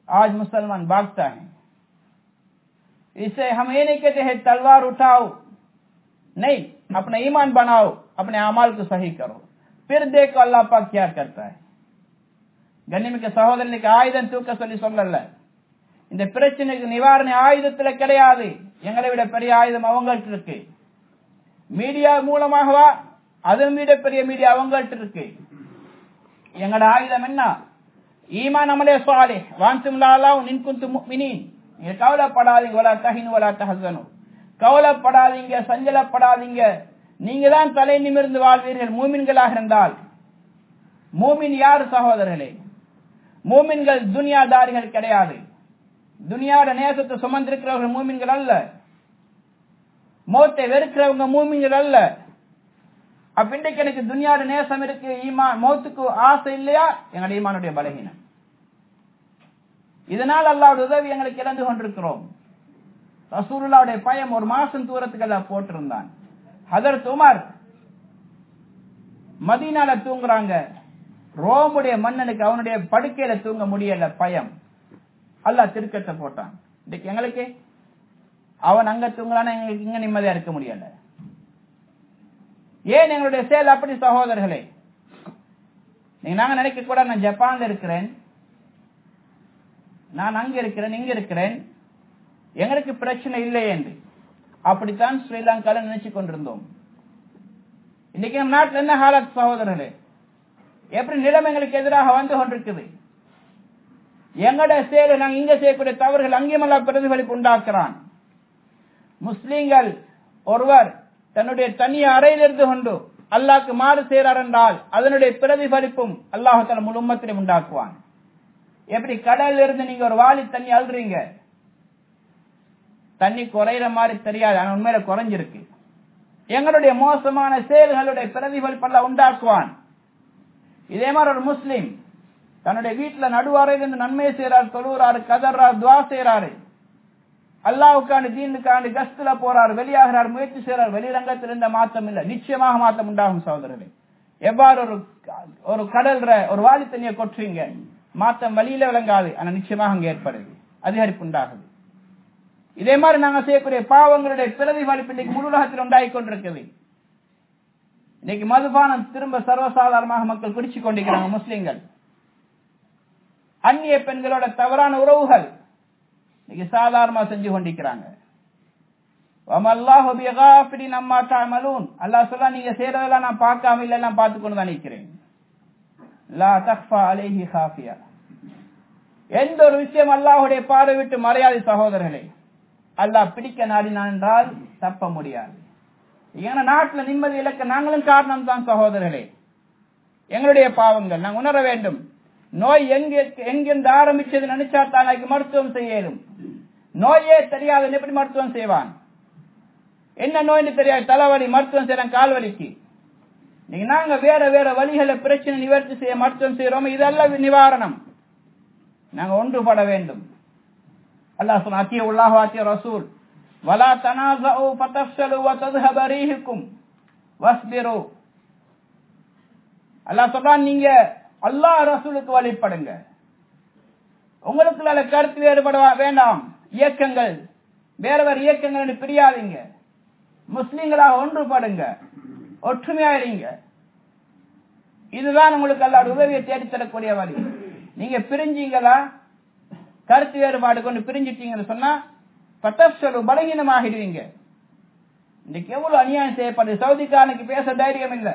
आज मुसलमान भागता है। इसे हम ये नहीं कहते हैं तलवार उठाओ, नहीं, अपना ईमान बनाओ, अपने अमाल को सही करो, फिर देखो अल्लाह पाक क्या करता है। கண்ணியமிக்க சகோதரனுக்கு ஆயுதம் தூக்க சொல்லி சொல்லல. இந்த பிரச்சனைக்கு நிவாரண ஆயுதத்துல கிடையாது. எங்களை விட பெரிய ஆயுதம் அவங்கள்ட்ட இருக்கு. மீடியா மூலமாகவா? அதை விட பெரிய மீடியா அவங்கள்ட்ட இருக்கு. எங்களோட ஆயுதம் என்ன? ஈமான் அமலே சாலிஹ் வான்தும் லாலாஹ் இன் குன்தும் முஃமினீன். நீங்க கவலைப்படாதீங்க, வலா தஹினு வலா தஹஸனு, கவலைப்படாதீங்க, சஞ்சலப்படாதீங்க, நீங்க தான் தலை நிமிர்ந்து வாழ்வீர்கள் மூமின்களாக இருந்தால். மூமின் யார் சகோதரர்களே? மூமின்கள் துனியாதாரிகள் கிடையாது. துனியாவோட நேசத்தை சுமந்திருக்கிறவர்கள் மூமின்கள் அல்ல. மௌத்தை வெறுக்கிறவங்க மூமின்கள் அல்ல. அப்ப இன்றைக்கு எனக்கு துனியாவோட நேசம் இருக்கு, ஈமான் மௌத்துக்கு ஆசை இல்லையா? எங்களுடைய ஈமானுடைய பலகீனம். இதனால் அல்லாஹ்வுடைய உதவி எங்களுக்கு இழந்து கொண்டிருக்கிறோம். ரசூலுல்லாஹ்வுடைய பயம் ஒரு மாசம் தூரத்துக்கு எல்லாம் போட்டிருந்தான். ஹதரத் உமர் மதீனால தூங்குறாங்க. ரோமுடைய மன்னனுக்கு அவனுடைய படுக்கையில தூங்க முடியல, பயம். அல்லாஹ் திருக்கத்தை போட்டான். இன்னைக்கு எங்களுக்கு அவன் அங்க தூங்கலான எங்களுக்கு இங்க நிம்மதியா இருக்க முடியல. ஏன் எங்களுடைய செயல் அப்படி சகோதரர்களே? நீங்க நாங்க நினைக்க கூட நான் ஜப்பான்ல இருக்கிறேன், நான் அங்க இருக்கிறேன், இங்க இருக்கிறேன், எங்களுக்கு பிரச்சனை இல்லை என்று. அப்படித்தான் ஸ்ரீலங்கால நினைச்சு கொண்டிருந்தோம். இன்னைக்கு நம்ம நாட்டில் என்ன ஹாலத் சகோதரர்களே? எப்படி நிலைமை எங்களுக்கு எதிராக வந்து கொண்டிருக்குது. எங்கட செயலை நாங்கள் இங்க செய்யக்கூடிய தவறுகள் அங்கேயும் எல்லாம் பிரதிபலிப்பு உண்டாக்குறான். முஸ்லீம்கள் ஒருவர் தன்னுடைய தனி அறையில் இருந்து கொண்டு அல்லாஹ்க்கு மாறு செய்கிறார் என்றால் அதனுடைய பிரதிபலிப்பும் அல்லாஹ் தஆலா முழு உம்மத்திலும் உண்டாக்குவான். எப்படி கடலில் இருந்து நீங்க ஒரு வாளி தண்ணி அள்ளுறீங்க, தண்ணி குறையிற மாதிரி தெரியாது, ஆனா உண்மையில குறைஞ்சிருக்கு. எங்களுடைய மோசமான செயல்களுடைய பிரதிபலிப்பு அல்லாஹ் உண்டாக்குவான். இதே மாதிரி ஒரு முஸ்லிம் தன்னுடைய வீட்டுல நடுவாரையில் இருந்து நன்மை செய்யறாரு, தொழுகிறாரு, கதறாரு, துவா செய்யறாரு, அல்லாஹ்வுக்கான தீனுக்கான கஸ்துல போறாரு, வெளியாகிறார், முயற்சி செய்யறார், வெளிரங்கத்தில் இருந்த மாற்றம் இல்ல, நிச்சயமாக மாற்றம் உண்டாகும் சகோதரர்களே. எவ்வாறு ஒரு ஒரு கடல்ற ஒரு வாளி தண்ணியை கொட்டுறீங்க, மாற்றம் வழியில விளங்காது, ஆனா நிச்சயமாக அங்க ஏற்படுது, அதிகரிப்பு உண்டாகுது. இதே மாதிரி நாங்க செய்யக்கூடிய பாவங்களுடைய பிரதிபலிப்பு இன்னைக்கு முழு உலகத்தில் உண்டாகி கொண்டிருக்குது. இன்னைக்கு மதுபானம் திரும்ப சர்வசாதாரணமாக மக்கள் குடிச்சு கொண்டிருக்கிறாங்க. முஸ்லிம்கள் அந்நிய பெண்களோட தவறான உறவுகள் இன்னைக்கு சாதாரணமா செஞ்சு கொண்டிருக்கிறாங்க. வமல்லாஹு பிகாஃபிரின் அம்மா தஅமலூன். அல்லாஹ் சொல்றா, நீங்க செய்யறதெல்லாம் நான் பார்க்காம இல்ல, நான் பார்த்து கொண்டு தான் நிக்கிறேன். லா தக்ஃபா அலைஹி காஃபியா. எந்த ஒரு விஷயம் அல்லாஹ்வுடைய பார்வை விட்டு மறையாது சகோதரர்களே. அல்லாஹ் பிடிக்க நாடினான் என்றால் தப்ப முடியாது. ஏன்னா நாட்டுல நிம்மதி இழக்க நாங்களும் காரணம் தான் சகோதரர்களே. எங்களுடைய பாவங்கள் நாங்கள் உணர வேண்டும். நோய் எங்க எங்கிருந்து ஆரம்பிச்சது நினைச்சா தான் மருத்துவம் செய்யலும். நோயே தெரியாத எப்படி மருத்துவம் செய்வான்? என்ன நோய்னு தெரியாது, தலைவலி மருத்துவம் செய்யறான், கால்வலிக்கு. நீங்க நாங்க வேற வேற வழிகளை பிரச்சனை நிவர்த்தி செய்ய மருத்துவம் செய்யறோம், இதெல்லாம் நிவாரணம். நாங்க ஒன்றுபட வேண்டும். அல்லாஹ் சொன்ன அத்தியுல்லாஹ் அத்திய ரசூல் வலா தனாஸு ஃபதஃஷலு வதذهب ரீஹுக்கும் வஸ்பிரு. அல்லாஹ் சொல்றான், நீங்க அல்லாஹ் ரசூலுக்கு வழிபடுங்க, உங்களுக்குள்ள கருத்து வேறுபட வேண்டாம், இயக்கங்கள் வேற வேற இயக்கங்கள் பிரியாதீங்க, முஸ்லிம்களாக ஒன்றுபடுங்க, ஒற்றுமையா இருங்க. இதுதான் உங்களுக்கு அல்லாஹ் உதவியை தேடித்தரக்கூடிய வழி. நீங்க பிரிஞ்சீங்களா, கருத்து வேறுபாடு கொண்டு பிரிஞ்சிட்டீங்கன்னு சொன்னா பத்தப்சலு பலகீனமாகிடுவீங்க. இன்னைக்கு எவ்வளவு அநியாயம் செய்யப்படுது. சவுதிக்காரனுக்கு பேச தைரியம் இல்லை,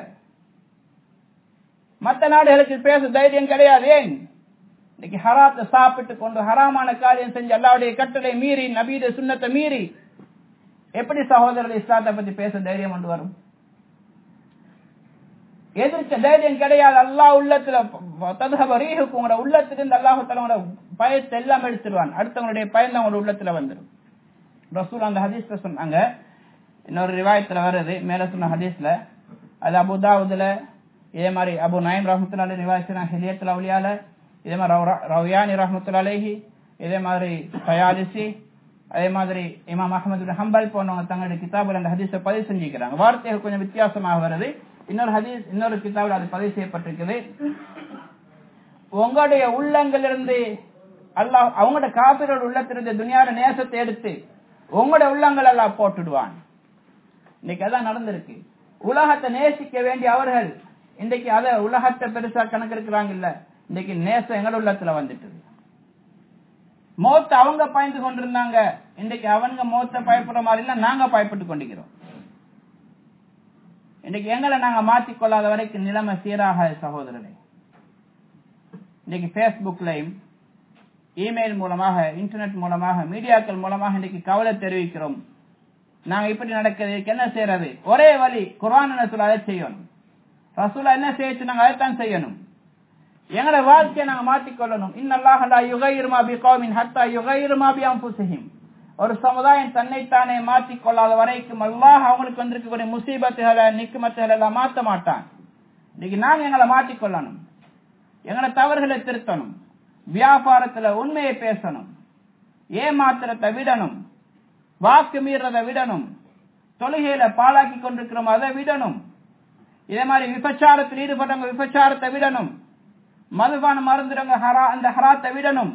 மற்ற நாடுகளுக்கு பேச தைரியம் கிடையாது. ஏன்? இன்னைக்கு ஹராத்தை சாப்பிட்டு கொண்டு ஹராமான காரியம் செஞ்சு அல்லாஹ்வுடைய கட்டளை மீறி நபியுடைய சுன்னத்தை மீறி எப்படி சகோதரர்கள் இஸ்லாத்தை பத்தி பேச தைரியம் கொண்டு வரும்? எதிர்க்க தைரியம் கிடையாது. அல்லாஹ் உள்ளத்துல ததுஹப ரீஹுக்கும், உங்களோட உள்ளத்திலிருந்து அல்லாஹ் தஆலா பயத்தை எல்லாம் எடுத்துருவான். அடுத்தவங்களுடைய பயன் உங்களோட உள்ளத்துல வந்துடும். ரசூல் அந்த ஹதீஸ்ல சொன்னாங்க, இன்னொரு ரிவாயத்துல வருது மேல சொன்ன ஹதீஸ்ல, அது அபு தாவூதுல, இதே மாதிரி அபு நயீம் ரஹ்மத்துல்லாஹி அலைஹி ரிவாயத் ஹிலியத்துல் அவுலியால, இதே மாதிரி ரவ்யானி ரஹ்மத்துல்லாஹி அலைஹி, இதே மாதிரி தயாலிசி, அதே மாதிரி இமாம் அஹ்மத் இப்னு ஹம்பல் போன்றவங்க தங்களுடைய கிதாபுல அந்த ஹதீஸை பதிவு செஞ்சுக்கிறாங்க. வார்த்தைகள் கொஞ்சம் வித்தியாசமாக வருது. இன்னொரு ஹதீஸ் இன்னொரு கிதாபில் அது பதிவு செய்யப்பட்டிருக்குது. உங்களுடைய உள்ளங்களிலிருந்து அல்லாஹ் அவங்களோட காபிரோட உள்ளத்திலிருந்து துனியாவோட நேசத்தை எடுத்து உங்களோட உள்ளங்கள் எல்லாம் போட்டுடுவான். இன்னைக்கு அதான் நடந்திருக்கு. உலகத்தை நேசிக்க வேண்டிய அவர்கள் இன்னைக்கு அத உலகத்தை பெருசா கணக்கு இருக்கிறாங்க இல்ல, இன்னைக்கு நேசம் எங்களோட உள்ளத்துல வந்துட்டு. மௌத்த அவங்க பயந்து கொண்டிருந்தாங்க, இன்னைக்கு அவங்க மௌத்த பயப்படுற மாதிரி இல்ல, நாங்க பயப்பட்டு கொண்டிருக்கிறோம். இன்னைக்கு எங்களை நாங்க மாற்றிக்கொள்ளாத வரைக்கும் நிலைமை சீராக சகோதரனை. இன்னைக்கு பேஸ்புக்லையும் இமெயில் மூலமாக இன்டர்நெட் மூலமாக மீடியாக்கள் மூலமாக இன்னைக்கு கவலை தெரிவிக்கிறோம். நாங்க இப்படி நடக்கிறது என்ன செய்யறது? ஒரே வழி, குர்ஆன் என்ன சொல்ல அதை செய்யணும். ரசூலா என்ன செய்ய நாங்க அதைத்தான் செய்யணும். எங்களோட வாழ்க்கையை நாங்க மாற்றிக்கொள்ளணும். இன்னல்லாஹ லா யுகையிரு மா பிகௌமின் ஹத்தா யுகையிரு மா பிஅன்ஃபுஸிஹிம். ஒரு சமுதாயம் தன்னைத்தானே மாற்றிக்கொள்ளாத வரைக்கும் அல்லாஹ் அவங்களுக்கு வந்திருக்கக்கூடிய முசீபத்துகளை நிக்குமத்துகளை எல்லாம் மாற்ற மாட்டான். இன்னைக்கு நாங்க எங்களை மாற்றிக்கொள்ளணும், எங்களை தவறுகளை திருத்தணும், வியாபாரத்துல உண்மையை பேசணும், ஏமாத்திரத்தை விடணும், வாக்கு மீறதை விடணும், தொழுகையில பாழாக்கி கொண்டிருக்கிறோம் அதை விடணும், இதே மாதிரி விபச்சாரத்தில் ஈடுபட்டவங்க விபச்சாரத்தை விடணும், மதுபானம் மருந்துறவங்க ஹரா அந்த ஹராத்தை விடணும்,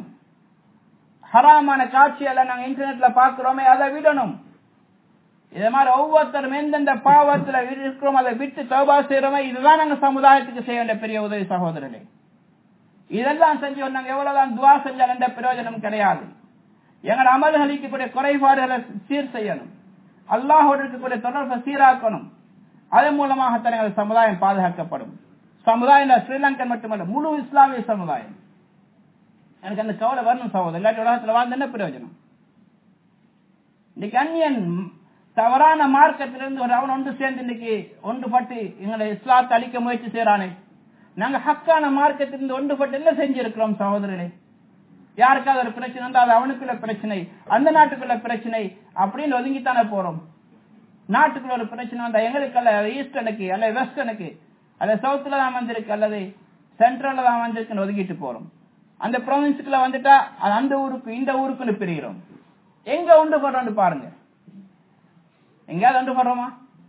ஹராமான காட்சியெல்லாம் நாங்க இன்டர்நெட்ல பாக்குறோமே அதை விடணும். இதே மாதிரி ஒவ்வொருத்தரும் எந்தெந்த பாவத்துல இருக்கிறோம் அதை விட்டு தௌபா செய்யறோமே, இதுதான் நாங்க சமுதாயத்துக்கு செய்ய வேண்டிய பெரிய உதவி சகோதரர்களே. இதெல்லாம் செஞ்சு நாங்க எவ்வளவுதான் துவா செஞ்சால் எந்த பிரயோஜனம் கிடையாது. எங்களோட அமல்கள் இருக்கக்கூடிய குறைபாடுகளை சீர் செய்யணும், அல்லாஹோடு இருக்கக்கூடிய தொடர்பை சீராக்கணும். அதன் மூலமாகத்தான் எங்கள் சமுதாயம் பாதுகாக்கப்படும். சமுதாயம் ஸ்ரீலங்கன் மட்டுமல்ல, முழு இஸ்லாமிய சமுதாயம். எனக்கு அந்த கவலை வரணும் சகோதரர். இல்லாட்டி உலகத்துல வாழ்ந்து என்ன பிரயோஜனம்? இன்னைக்கு அந்நியன் தவறான மார்க்கத்திலிருந்து ஒரு அவன் ஒன்று சேர்ந்து இன்னைக்கு ஒன்றுபட்டு எங்களை இஸ்லாத்தை அழிக்க முயற்சி செய்யறானே, நாங்க ஹக்கான மார்க்கத்திலிருந்து ஒன்றுபட்டு என்ன செஞ்சிருக்கிறோம் சகோதரர்களே? யாருக்காவது ஒரு பிரச்சனை வந்தா அது அவனுக்குள்ள பிரச்சனை, அந்த நாட்டுக்குள்ள பிரச்சனை அப்படின்னு ஒதுங்கித்தானே போறோம். நாட்டுக்குள்ள ஒரு பிரச்சனை வந்தா எங்களுக்கு அல்ல ஈஸ்டனுக்கு அல்ல வெஸ்டனுக்கு அல்ல சவுத்துல தான் வந்திருக்கு அல்லது சென்ட்ரல்ல தான் வந்திருக்குன்னு ஒதுக்கிட்டு போறோம். அந்த ப்ரொவின்ஸுக்குள்ள வந்துட்டா அந்த ஊருக்கு இந்த ஊருக்குன்னு பிரிகிறோம். எங்க ஒன்று படுறோம்னு பாருங்க, எங்கேயாவது ஒன்று படுறோமா?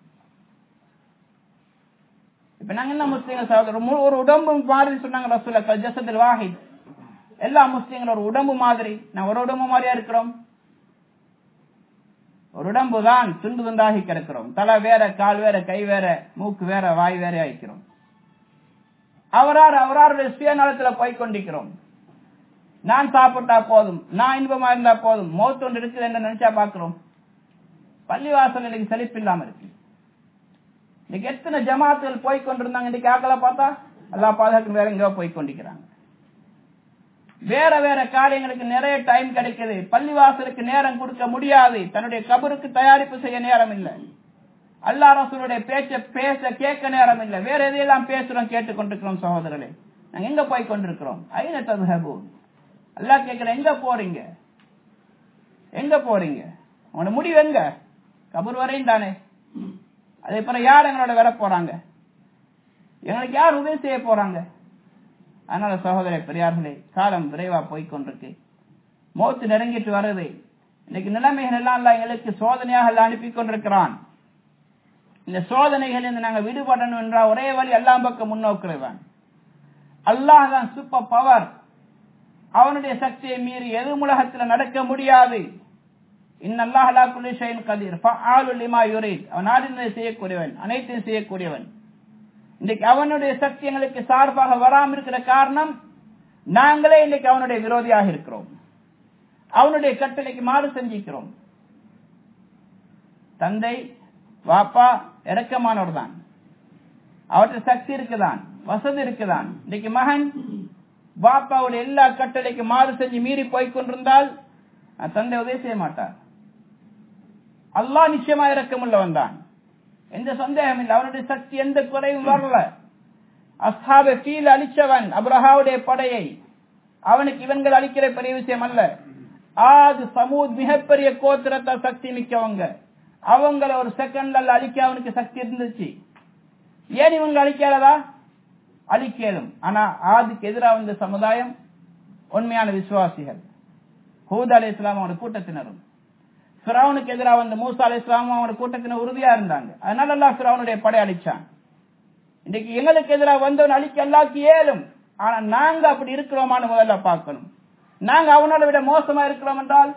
இப்ப நாங்க என்ன முஸ்லீம்கள் சகோதரர் ஒரு உடம்பு மாதிரி சொன்னாங்க ரசூலுல்லாஹ் ஜஸதுல் வாஹித். எல்லா முஸ்லீம்களும் ஒரு உடம்பு மாதிரி. நான் ஒரு உடம்பு மாதிரியா இருக்கிறோம்? ஒரு உடம்பு தான் துண்டு துண்டாகி கிடக்கிறோம். தலை வேற, கால் வேற, கை வேற, மூக்கு வேற, வாய் வேற ஆயிக்கிறோம். அவரார் அவராருடைய சுயநலத்துல போய் கொண்டிருக்கிறோம். நான் சாப்பிட்டா போதும், நான் இன்பமா இருந்தா போதும், மௌத்து ஒன்று இருக்குது என்று நினைச்சா பாக்குறோம். பள்ளிவாசல் இன்னைக்கு செழிப்பு இல்லாம இருக்கு. இன்னைக்கு எத்தனை ஜமாத்துகள் போய் கொண்டிருந்தாங்க, இன்னைக்கு ஆக்களை பார்த்தா எல்லா பாதுகாப்பு வேற எங்கேயோ போய் கொண்டிருக்கிறாங்க. வேற வேற காரியங்களுக்கு நிறைய டைம் கிடைக்குது, பள்ளிவாசலுக்கு நேரம் கொடுக்க முடியாது, தன்னுடைய கபருக்கு தயாரிப்பு செய்ய நேரம் இல்லை, அல்லாஹ் ரசூலுடைய பேச்ச பேச கேட்க நேரம் இல்லை, வேற எதையெல்லாம் பேசுறோம் கேட்டுக் கொண்டிருக்கிறோம் சகோதரர்களே. நாங்க எங்க போய் கொண்டிருக்கிறோம்? ஐன ததுஹபு, அல்லாஹ் கேட்கிற எங்க போறீங்க, எங்க போறீங்க? உங்களோட முடிவு எங்க? கபர் வரையும் தானே. அதே போல யார் எங்களோட வர போறாங்க? எங்களுக்கு யார் உதவி செய்ய போறாங்க? அதனால சகோதர பெரியார்களே, காலம் விரைவா போய்கொண்டிருக்கு, மௌத்து நெருங்கிட்டு வருது. இன்னைக்கு நிலைமைகள் எல்லாம் அல்ல எங்களுக்கு சோதனையாக எல்லாம் அனுப்பி கொண்டிருக்கிறான். இந்த சோதனைகள் இருந்து நாங்கள் விடுபடணும் என்ற ஒரே வழி எல்லாம் பக்கம் முன்னோக்குறவன். அல்லாஹ் தான் சூப்பர் பவர். அவனுடைய சக்தியை மீறி எது உலகத்தில் நடக்க முடியாது. இன்னல்லாஹ் அலா குல்லி ஷைஇன் கதீர் ஃபஅலு லிமா யுரீத். அவன் நாடினதை செய்யக்கூடியவன், அனைத்தையும் செய்யக்கூடியவன். இன்னைக்கு அவனுடைய சக்தி எங்களுக்கு சார்பாக வராமல் இருக்கிற காரணம் நாங்களே இன்னைக்கு அவனுடைய விரோதியாக இருக்கிறோம், அவனுடைய கட்டளைக்கு மாறு செஞ்சிக்கிறோம். தந்தை வாப்பா இரக்கமானவர் தான், அவற்றை சக்தி இருக்குதான், வசதி இருக்குதான். இன்னைக்கு மகன் வாப்பாவுடைய எல்லா கட்டளைக்கு மாறு செஞ்சு மீறி போய்கொண்டிருந்தால் தந்தை உதவி செய்ய மாட்டார். அல்லாஹ் நிச்சயமா இரக்கமுள்ளவன் தான், எந்த சந்தேகம் இல்லை. அவனுடைய சக்தி எந்த குறையும் வரல. அஸ்ஹாபே ஃபீல் அழிச்சவன் அப்ரஹாவுடைய படையை, அவனுக்கு இவன்கள் அழிக்கிற பெரிய விஷயம் அல்ல. ஆது சமூத் மிகப்பெரிய கோத்திரத்தை சக்தி மிக்கவங்க, அவங்கள ஒரு செகண்ட்ல அழிக்க அவனுக்கு சக்தி இருந்துச்சு. ஏன் இவங்க அழிக்காததா? அழிக்கலும். ஆனா ஆதுக்கு எதிராக வந்த சமுதாயம் உண்மையான விசுவாசிகள். ஹூத் அலைஹிஸ் ஸலாம் அவனோட கூட்டத்தினரும், ஃபிரௌனுக்கு எதிராக வந்த மூசா அலைஹிஸ் ஸலாம் அவனோட கூட்டத்தினர் உறுதியா இருந்தாங்க. அதனால அல்லாஹ் ஃபிரௌனுடைய படை அழிச்சான். இன்னைக்கு எங்களுக்கு எதிராக வந்தவன் அழிக்க அல்லாஹ்க்கு ஏலும். ஆனா நாங்க அப்படி இருக்கிறோமான்னு முதல்ல பார்க்கணும். நாங்க அவனோட விட மோசமா இருக்கிறோம் என்றால்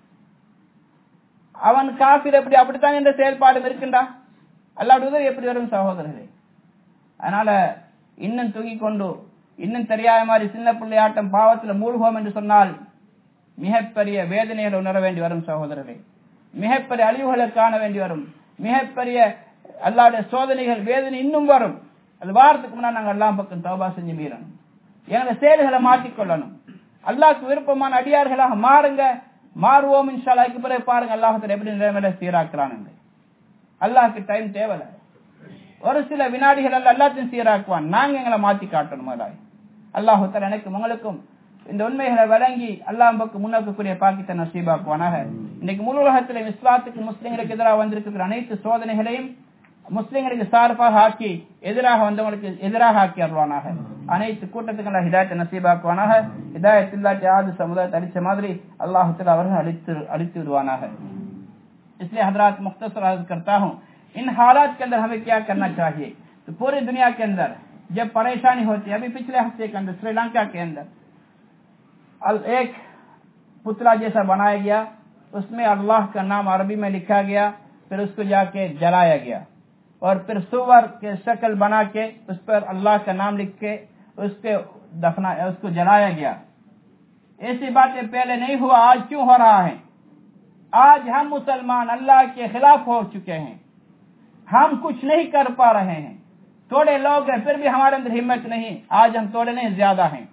அவன் காஃபிர் எப்படி அப்படித்தான் என்ற செயல்பாடும் இருக்கின்றா? அல்லாஹ்வுடைய உதவி எப்படி வரும் சகோதரர்களே? அதனால இன்னும் தூக்கி கொண்டு இன்னும் தெரியாத மாதிரி சின்ன பிள்ளையாட்டம் பாவத்தில் மூழ்குவோம் என்று சொன்னால் மிகப்பெரிய வேதனைகளை உணர வேண்டி வரும் சகோதரர்களே. மிகப்பெரிய அழிவுகளை காண வேண்டி வரும். மிகப்பெரிய அல்லாஹ்வுடைய சோதனைகள் வேதனை இன்னும் வரும். அது வாரத்துக்கு முன்னாடி நாங்கள் எல்லாம் பக்கம் தௌபா செஞ்சு மீறணும். எங்களை செயல்களை மாற்றிக்கொள்ளணும். அல்லாஹ்வுக்கு விருப்பமான அடியார்களாக மாறுங்க. மாறுவோம் இன்ஷா அல்லாஹ். அதுக்கு பிறகு பாருங்க அல்லாஹ் எப்படி நிலைமையில சீராக்குறான். அல்லாஹ்க்கு டைம் தேவையில்லை. ஒரு சில வினாடிகள் அல்ல எல்லாத்தையும் சீராக்குவான். நாங்க எங்களை மாற்றி காட்டணும். அல்லாஹ் தஆலா எனக்கும் உங்களுக்கும் இந்த உண்மைகளை வழங்கி அல்லாஹ் பக்கம் முன்னோக்கக்கூடிய பாக்கியத்தை நசீபாக்குவானாக. இன்னைக்கு முழு உலகத்திலும் இஸ்லாத்துக்கு முஸ்லிம்களுக்கு எதிராக வந்திருக்கிற அனைத்து சோதனைகளையும் முஸ்லிம்களுக்கு சார்பாக ஆக்கி எதிராக வந்தவங்களுக்கு எதிராக ஆக்கி அருள்வானாக. அனைத்து கூட்டத்துக்கு ஹிதாயத்தை நசீபாக்குவானாக. ஹிதாயத் இல்லாட்டி ஆது சமுதாயத்தை அளிச்ச மாதிரி அல்லாஹ் தஆலா அவர்கள் அழித்து அழித்து விடுவானாக. इसलिए हजरात मुख्तसर अर्ज करता हूँ, इन हालात के अंदर हमें क्या करना चाहिए? तो पूरी दुनिया के अंदर जब परेशानी होती है, अभी पिछले हफ्ते के अंदर श्रीलंका के अंदर एक पुतला जैसा बनाया गया, उसमें अल्लाह का नाम अरबी में लिखा गया, फिर उसको जाके जलाया गया और फिर सुवर के शक्ल बना के उस पर अल्लाह का नाम लिख के उसके दफना उसको जलाया गया। ऐसी बातें पहले नहीं हुआ, आज क्यों हो रहा है? आज हम मुसलमान अल्लाह के खिलाफ हो चुके हैं, हम कुछ नहीं कर पा रहे हैं। थोड़े लोग हैं फिर भी हमारे अंदर हिम्मत नहीं, आज हम थोड़े नहीं ज्यादा हैं।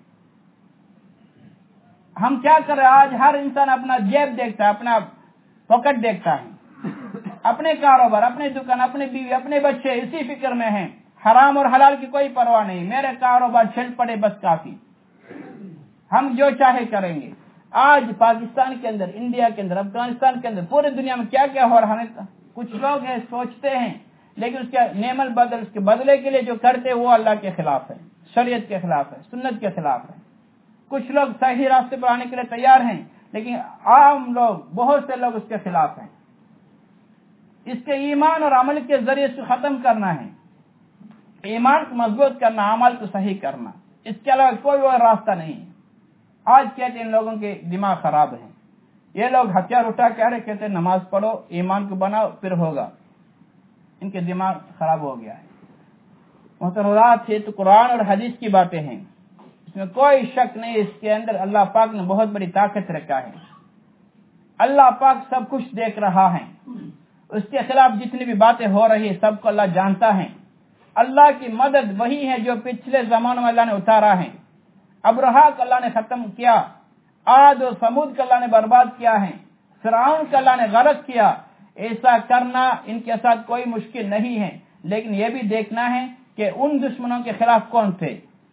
हम क्या कर रहे हैं? आज हर इंसान अपना जेब देखता है, अपना पॉकेट देखता है, अपने कारोबार, अपने दुकान, अपने बीवी, अपने बच्चे इसी फिक्र में हैं। हराम और हलाल की कोई परवाह नहीं, मेरे कारोबार चल पड़े बस काफी, हम जो चाहे करेंगे। आज पाकिस्तान के अंदर, इंडिया के अंदर, अफगानिस्तान के अंदर, पूरी दुनिया में क्या क्या हो रहा है? कुछ लोग हैं सोचते हैं, लेकिन उसके नेमल बदल उसके बदले के लिए जो करते हैं वो अल्लाह के खिलाफ है, शरीयत के खिलाफ है, सुन्नत के खिलाफ है। कुछ लोग सही रास्ते पर आने के लिए तैयार हैं, लेकिन आम लोग, बहुत से लोग उसके खिलाफ हैं। इसके ईमान और अमल के जरिए से खत्म करना है, ईमान को मजबूत करना, अमल को सही करना, इसके अलावा कोई और रास्ता नहीं है। आज कहते हैं इन लोगों के दिमाग खराब है, ये लोग हथियार उठा के आ रहे, कहते हैं नमाज पढ़ो, ईमान को बनाओ, फिर होगा। इनके दिमाग खराब हो गया है। मोहतरमात, ये तो कुरान और हदीस की बातें हैं, इसमें कोई शक नहीं। इसके अंदर अल्लाह पाक ने बहुत बड़ी ताकत रखा है। अल्लाह पाक सब कुछ देख रहा है, उसके खिलाफ जितनी भी बातें हो रही है सबको अल्लाह जानता है। अल्लाह की मदद वही है जो पिछले जमानों में अल्लाह ने उतारा है। अब्रहा को अल्लाह ने खत्म किया, आद और समूद को अल्लाह ने बर्बाद किया है, फिरौन को अल्लाह ने गरक किया। ऐसा करना इनके साथ कोई मुश्किल नहीं है, लेकिन यह भी देखना है कि उन दुश्मनों के खिलाफ कौन थे।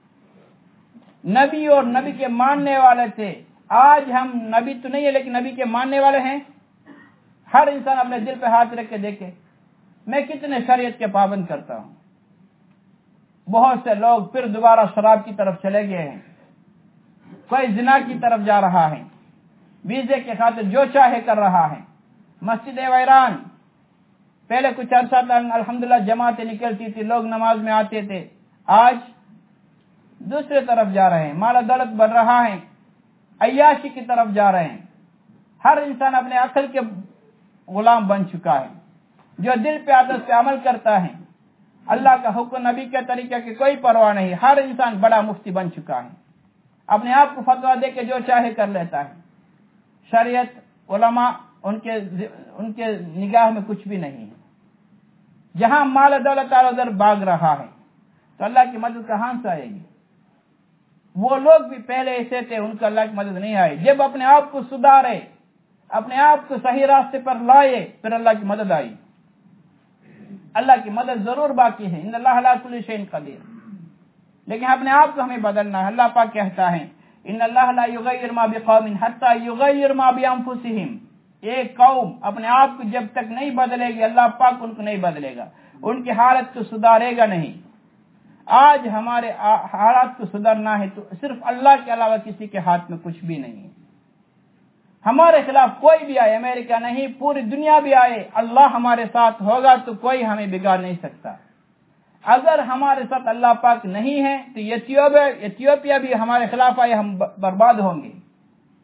नबी और नबी के मानने वाले थे। आज हम नबी तो नहीं है, लेकिन नबी के मानने वाले हैं। हर इंसान अपने दिल पे हाथ रख के देखे, मैं कितने शरीयत के पाबंद करता हूं। बहुत से लोग फिर दोबारा शराब की तरफ चले गए हैं, कोई जिना की तरफ जा रहा है, वीजे के खातिर जो चाहे कर रहा है। मस्जिद वैरान, पहले कुछ अरसा तक अल्हम्दुलिल्लाह जमातें निकलती थी, लोग नमाज में आते थे, आज दूसरे तरफ जा रहे हैं, माल दौलत बढ़ रहा है, अय्याशी की तरफ जा रहे हैं। हर इंसान अपने अकल के गुलाम बन चुका है, जो दिल पे आता है उस पे अमल करता है। अल्लाह का हुक्म, नबी के तरीके की कोई परवाह नहीं। हर इंसान बड़ा मुफ्ती बन चुका है, अपने आप को फतवा दे के जो चाहे कर लेता है। शरीयत, उलमा, उनके उनके निगाह में कुछ भी नहीं है। जहां माल दौलत उधर भाग रहा है, तो अल्लाह की मदद कहां से आएगी? वो लोग भी पहले ऐसे थे, उनको अल्लाह की मदद नहीं आई। जब अपने आप को सुधारे, अपने आप को सही रास्ते पर लाए, फिर अल्लाह की मदद आई। अल्लाह की मदद जरूर बाकी है, इन्नल्लाह अला कुल्ली शैइन कदीर, लेकिन अपने आप को हमें बदलना है। अल्लाह पाक कहता है, इन्नल्लाह ला युगय्यिरु मा बिकौमिन हत्ता युगय्यिरु मा बिअनफुसिहिम। एक कौम अपने आप को जब तक नहीं बदलेगी, अल्लाह पाक उनको नहीं बदलेगा, उनकी हालत को सुधारेगा नहीं। आज हमारे हालात को सुधारना है तो सिर्फ अल्लाह के अलावा किसी के हाथ में कुछ भी नहीं है। हमारे खिलाफ कोई भी आए, अमेरिका नहीं पूरी दुनिया भी आए, अल्लाह हमारे साथ होगा तो कोई हमें बिगाड़ नहीं सकता। अगर हमारे साथ अल्लाह पाक नहीं है तो इथियोपिया इथियोपिया भी हमारे खिलाफ आए, हम बर्बाद होंगे।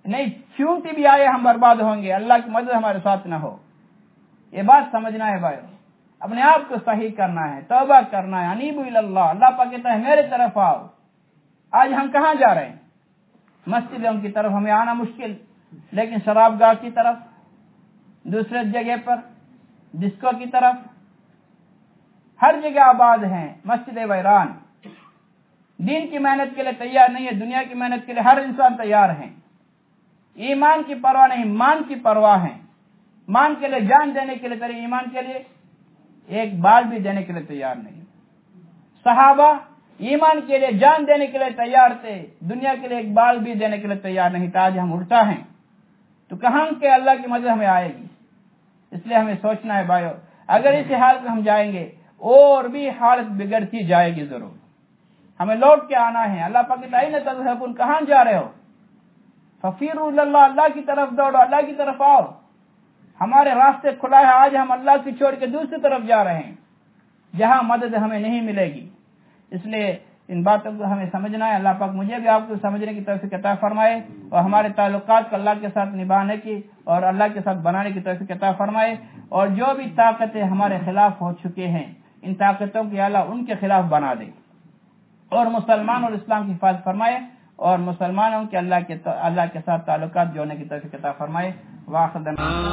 نہیں چونٹی بھی آئے ہم برباد ہوں گے، اللہ کی مدد ہمارے ساتھ نہ ہو. یہ بات سمجھنا ہے بھائی، اپنے آپ کو صحیح کرنا ہے، توبہ کرنا ہے. انیبوا الی اللہ، اللہ پاک کہتا ہے میرے طرف آؤ. آج ہم کہاں جا رہے ہیں؟ مسجدوں کی طرف ہمیں آنا مشکل، لیکن شراب گاہ کی طرف، دوسرے جگہ پر ڈسکو کی طرف، ہر جگہ آباد ہیں مسجد ویران. دین کی محنت کے لیے تیار نہیں ہے، دنیا کی محنت کے لیے ہر انسان تیار ہے. ایمان کی پرواہ نہیں، مان کی پرواہ ہے. مان کے لیے جان دینے کے لیے تیرے ایمان کے لیے ایک بال بھی دینے کے لیے تیار نہیں. صحابہ ایمان کے لیے جان دینے کے لیے تیار تھے، دنیا کے لیے ایک بال بھی دینے کے لیے تیار نہیں تھا. آج ہم الٹا ہیں تو کہاں کہ اللہ کی مدد ہمیں آئے گی؟ اس لیے ہمیں سوچنا ہے بھائیو، اگر اسی حالت میں ہم جائیں گے اور بھی حالت بگڑتی جائے گی. ضرور ہمیں لوٹ کے آنا ہے. اللہ پاک کہتا ہے اینا تذهبون، کہاں جا رہے ہو؟ ففیروا الی اللہ، اللہ کی طرف دوڑو، اللہ کی طرف آؤ. ہمارے راستے کھلا ہے، آج ہم اللہ کی چھوڑ کے دوسری طرف جا رہے ہیں جہاں مدد ہمیں نہیں ملے گی. اس لیے ان باتوں کو ہمیں سمجھنا ہے. اللہ پاک مجھے بھی آپ کو سمجھنے کی توفیق عطا فرمائے اور ہمارے تعلقات کو اللہ کے ساتھ نبھانے کی اور اللہ کے ساتھ بنانے کی توفیق عطا فرمائے. اور جو بھی طاقتیں ہمارے خلاف ہو چکے ہیں ان طاقتوں کی اللہ ان کے خلاف بنا دے اور مسلمان اور اسلام کی حفاظت فرمائے اور مسلمانوں کے اللہ کے اللہ کے ساتھ تعلقات جوڑنے کی توفیق عطا فرمائے. واخر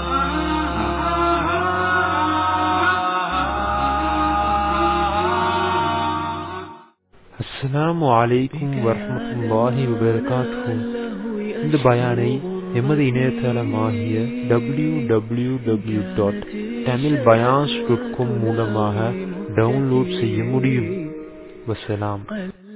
அஸ்ஸலாமு அலைக்கும் வரஹ்மத்துல்லாஹி வபரகாத்துஹு. இந்த பயானை எமது இணையதளமாகிய W W W dot Tamil பயான்ஸ் டாட் காம் மூலமாக டவுன்லோட் செய்ய முடியும். வஸ்ஸலாம்.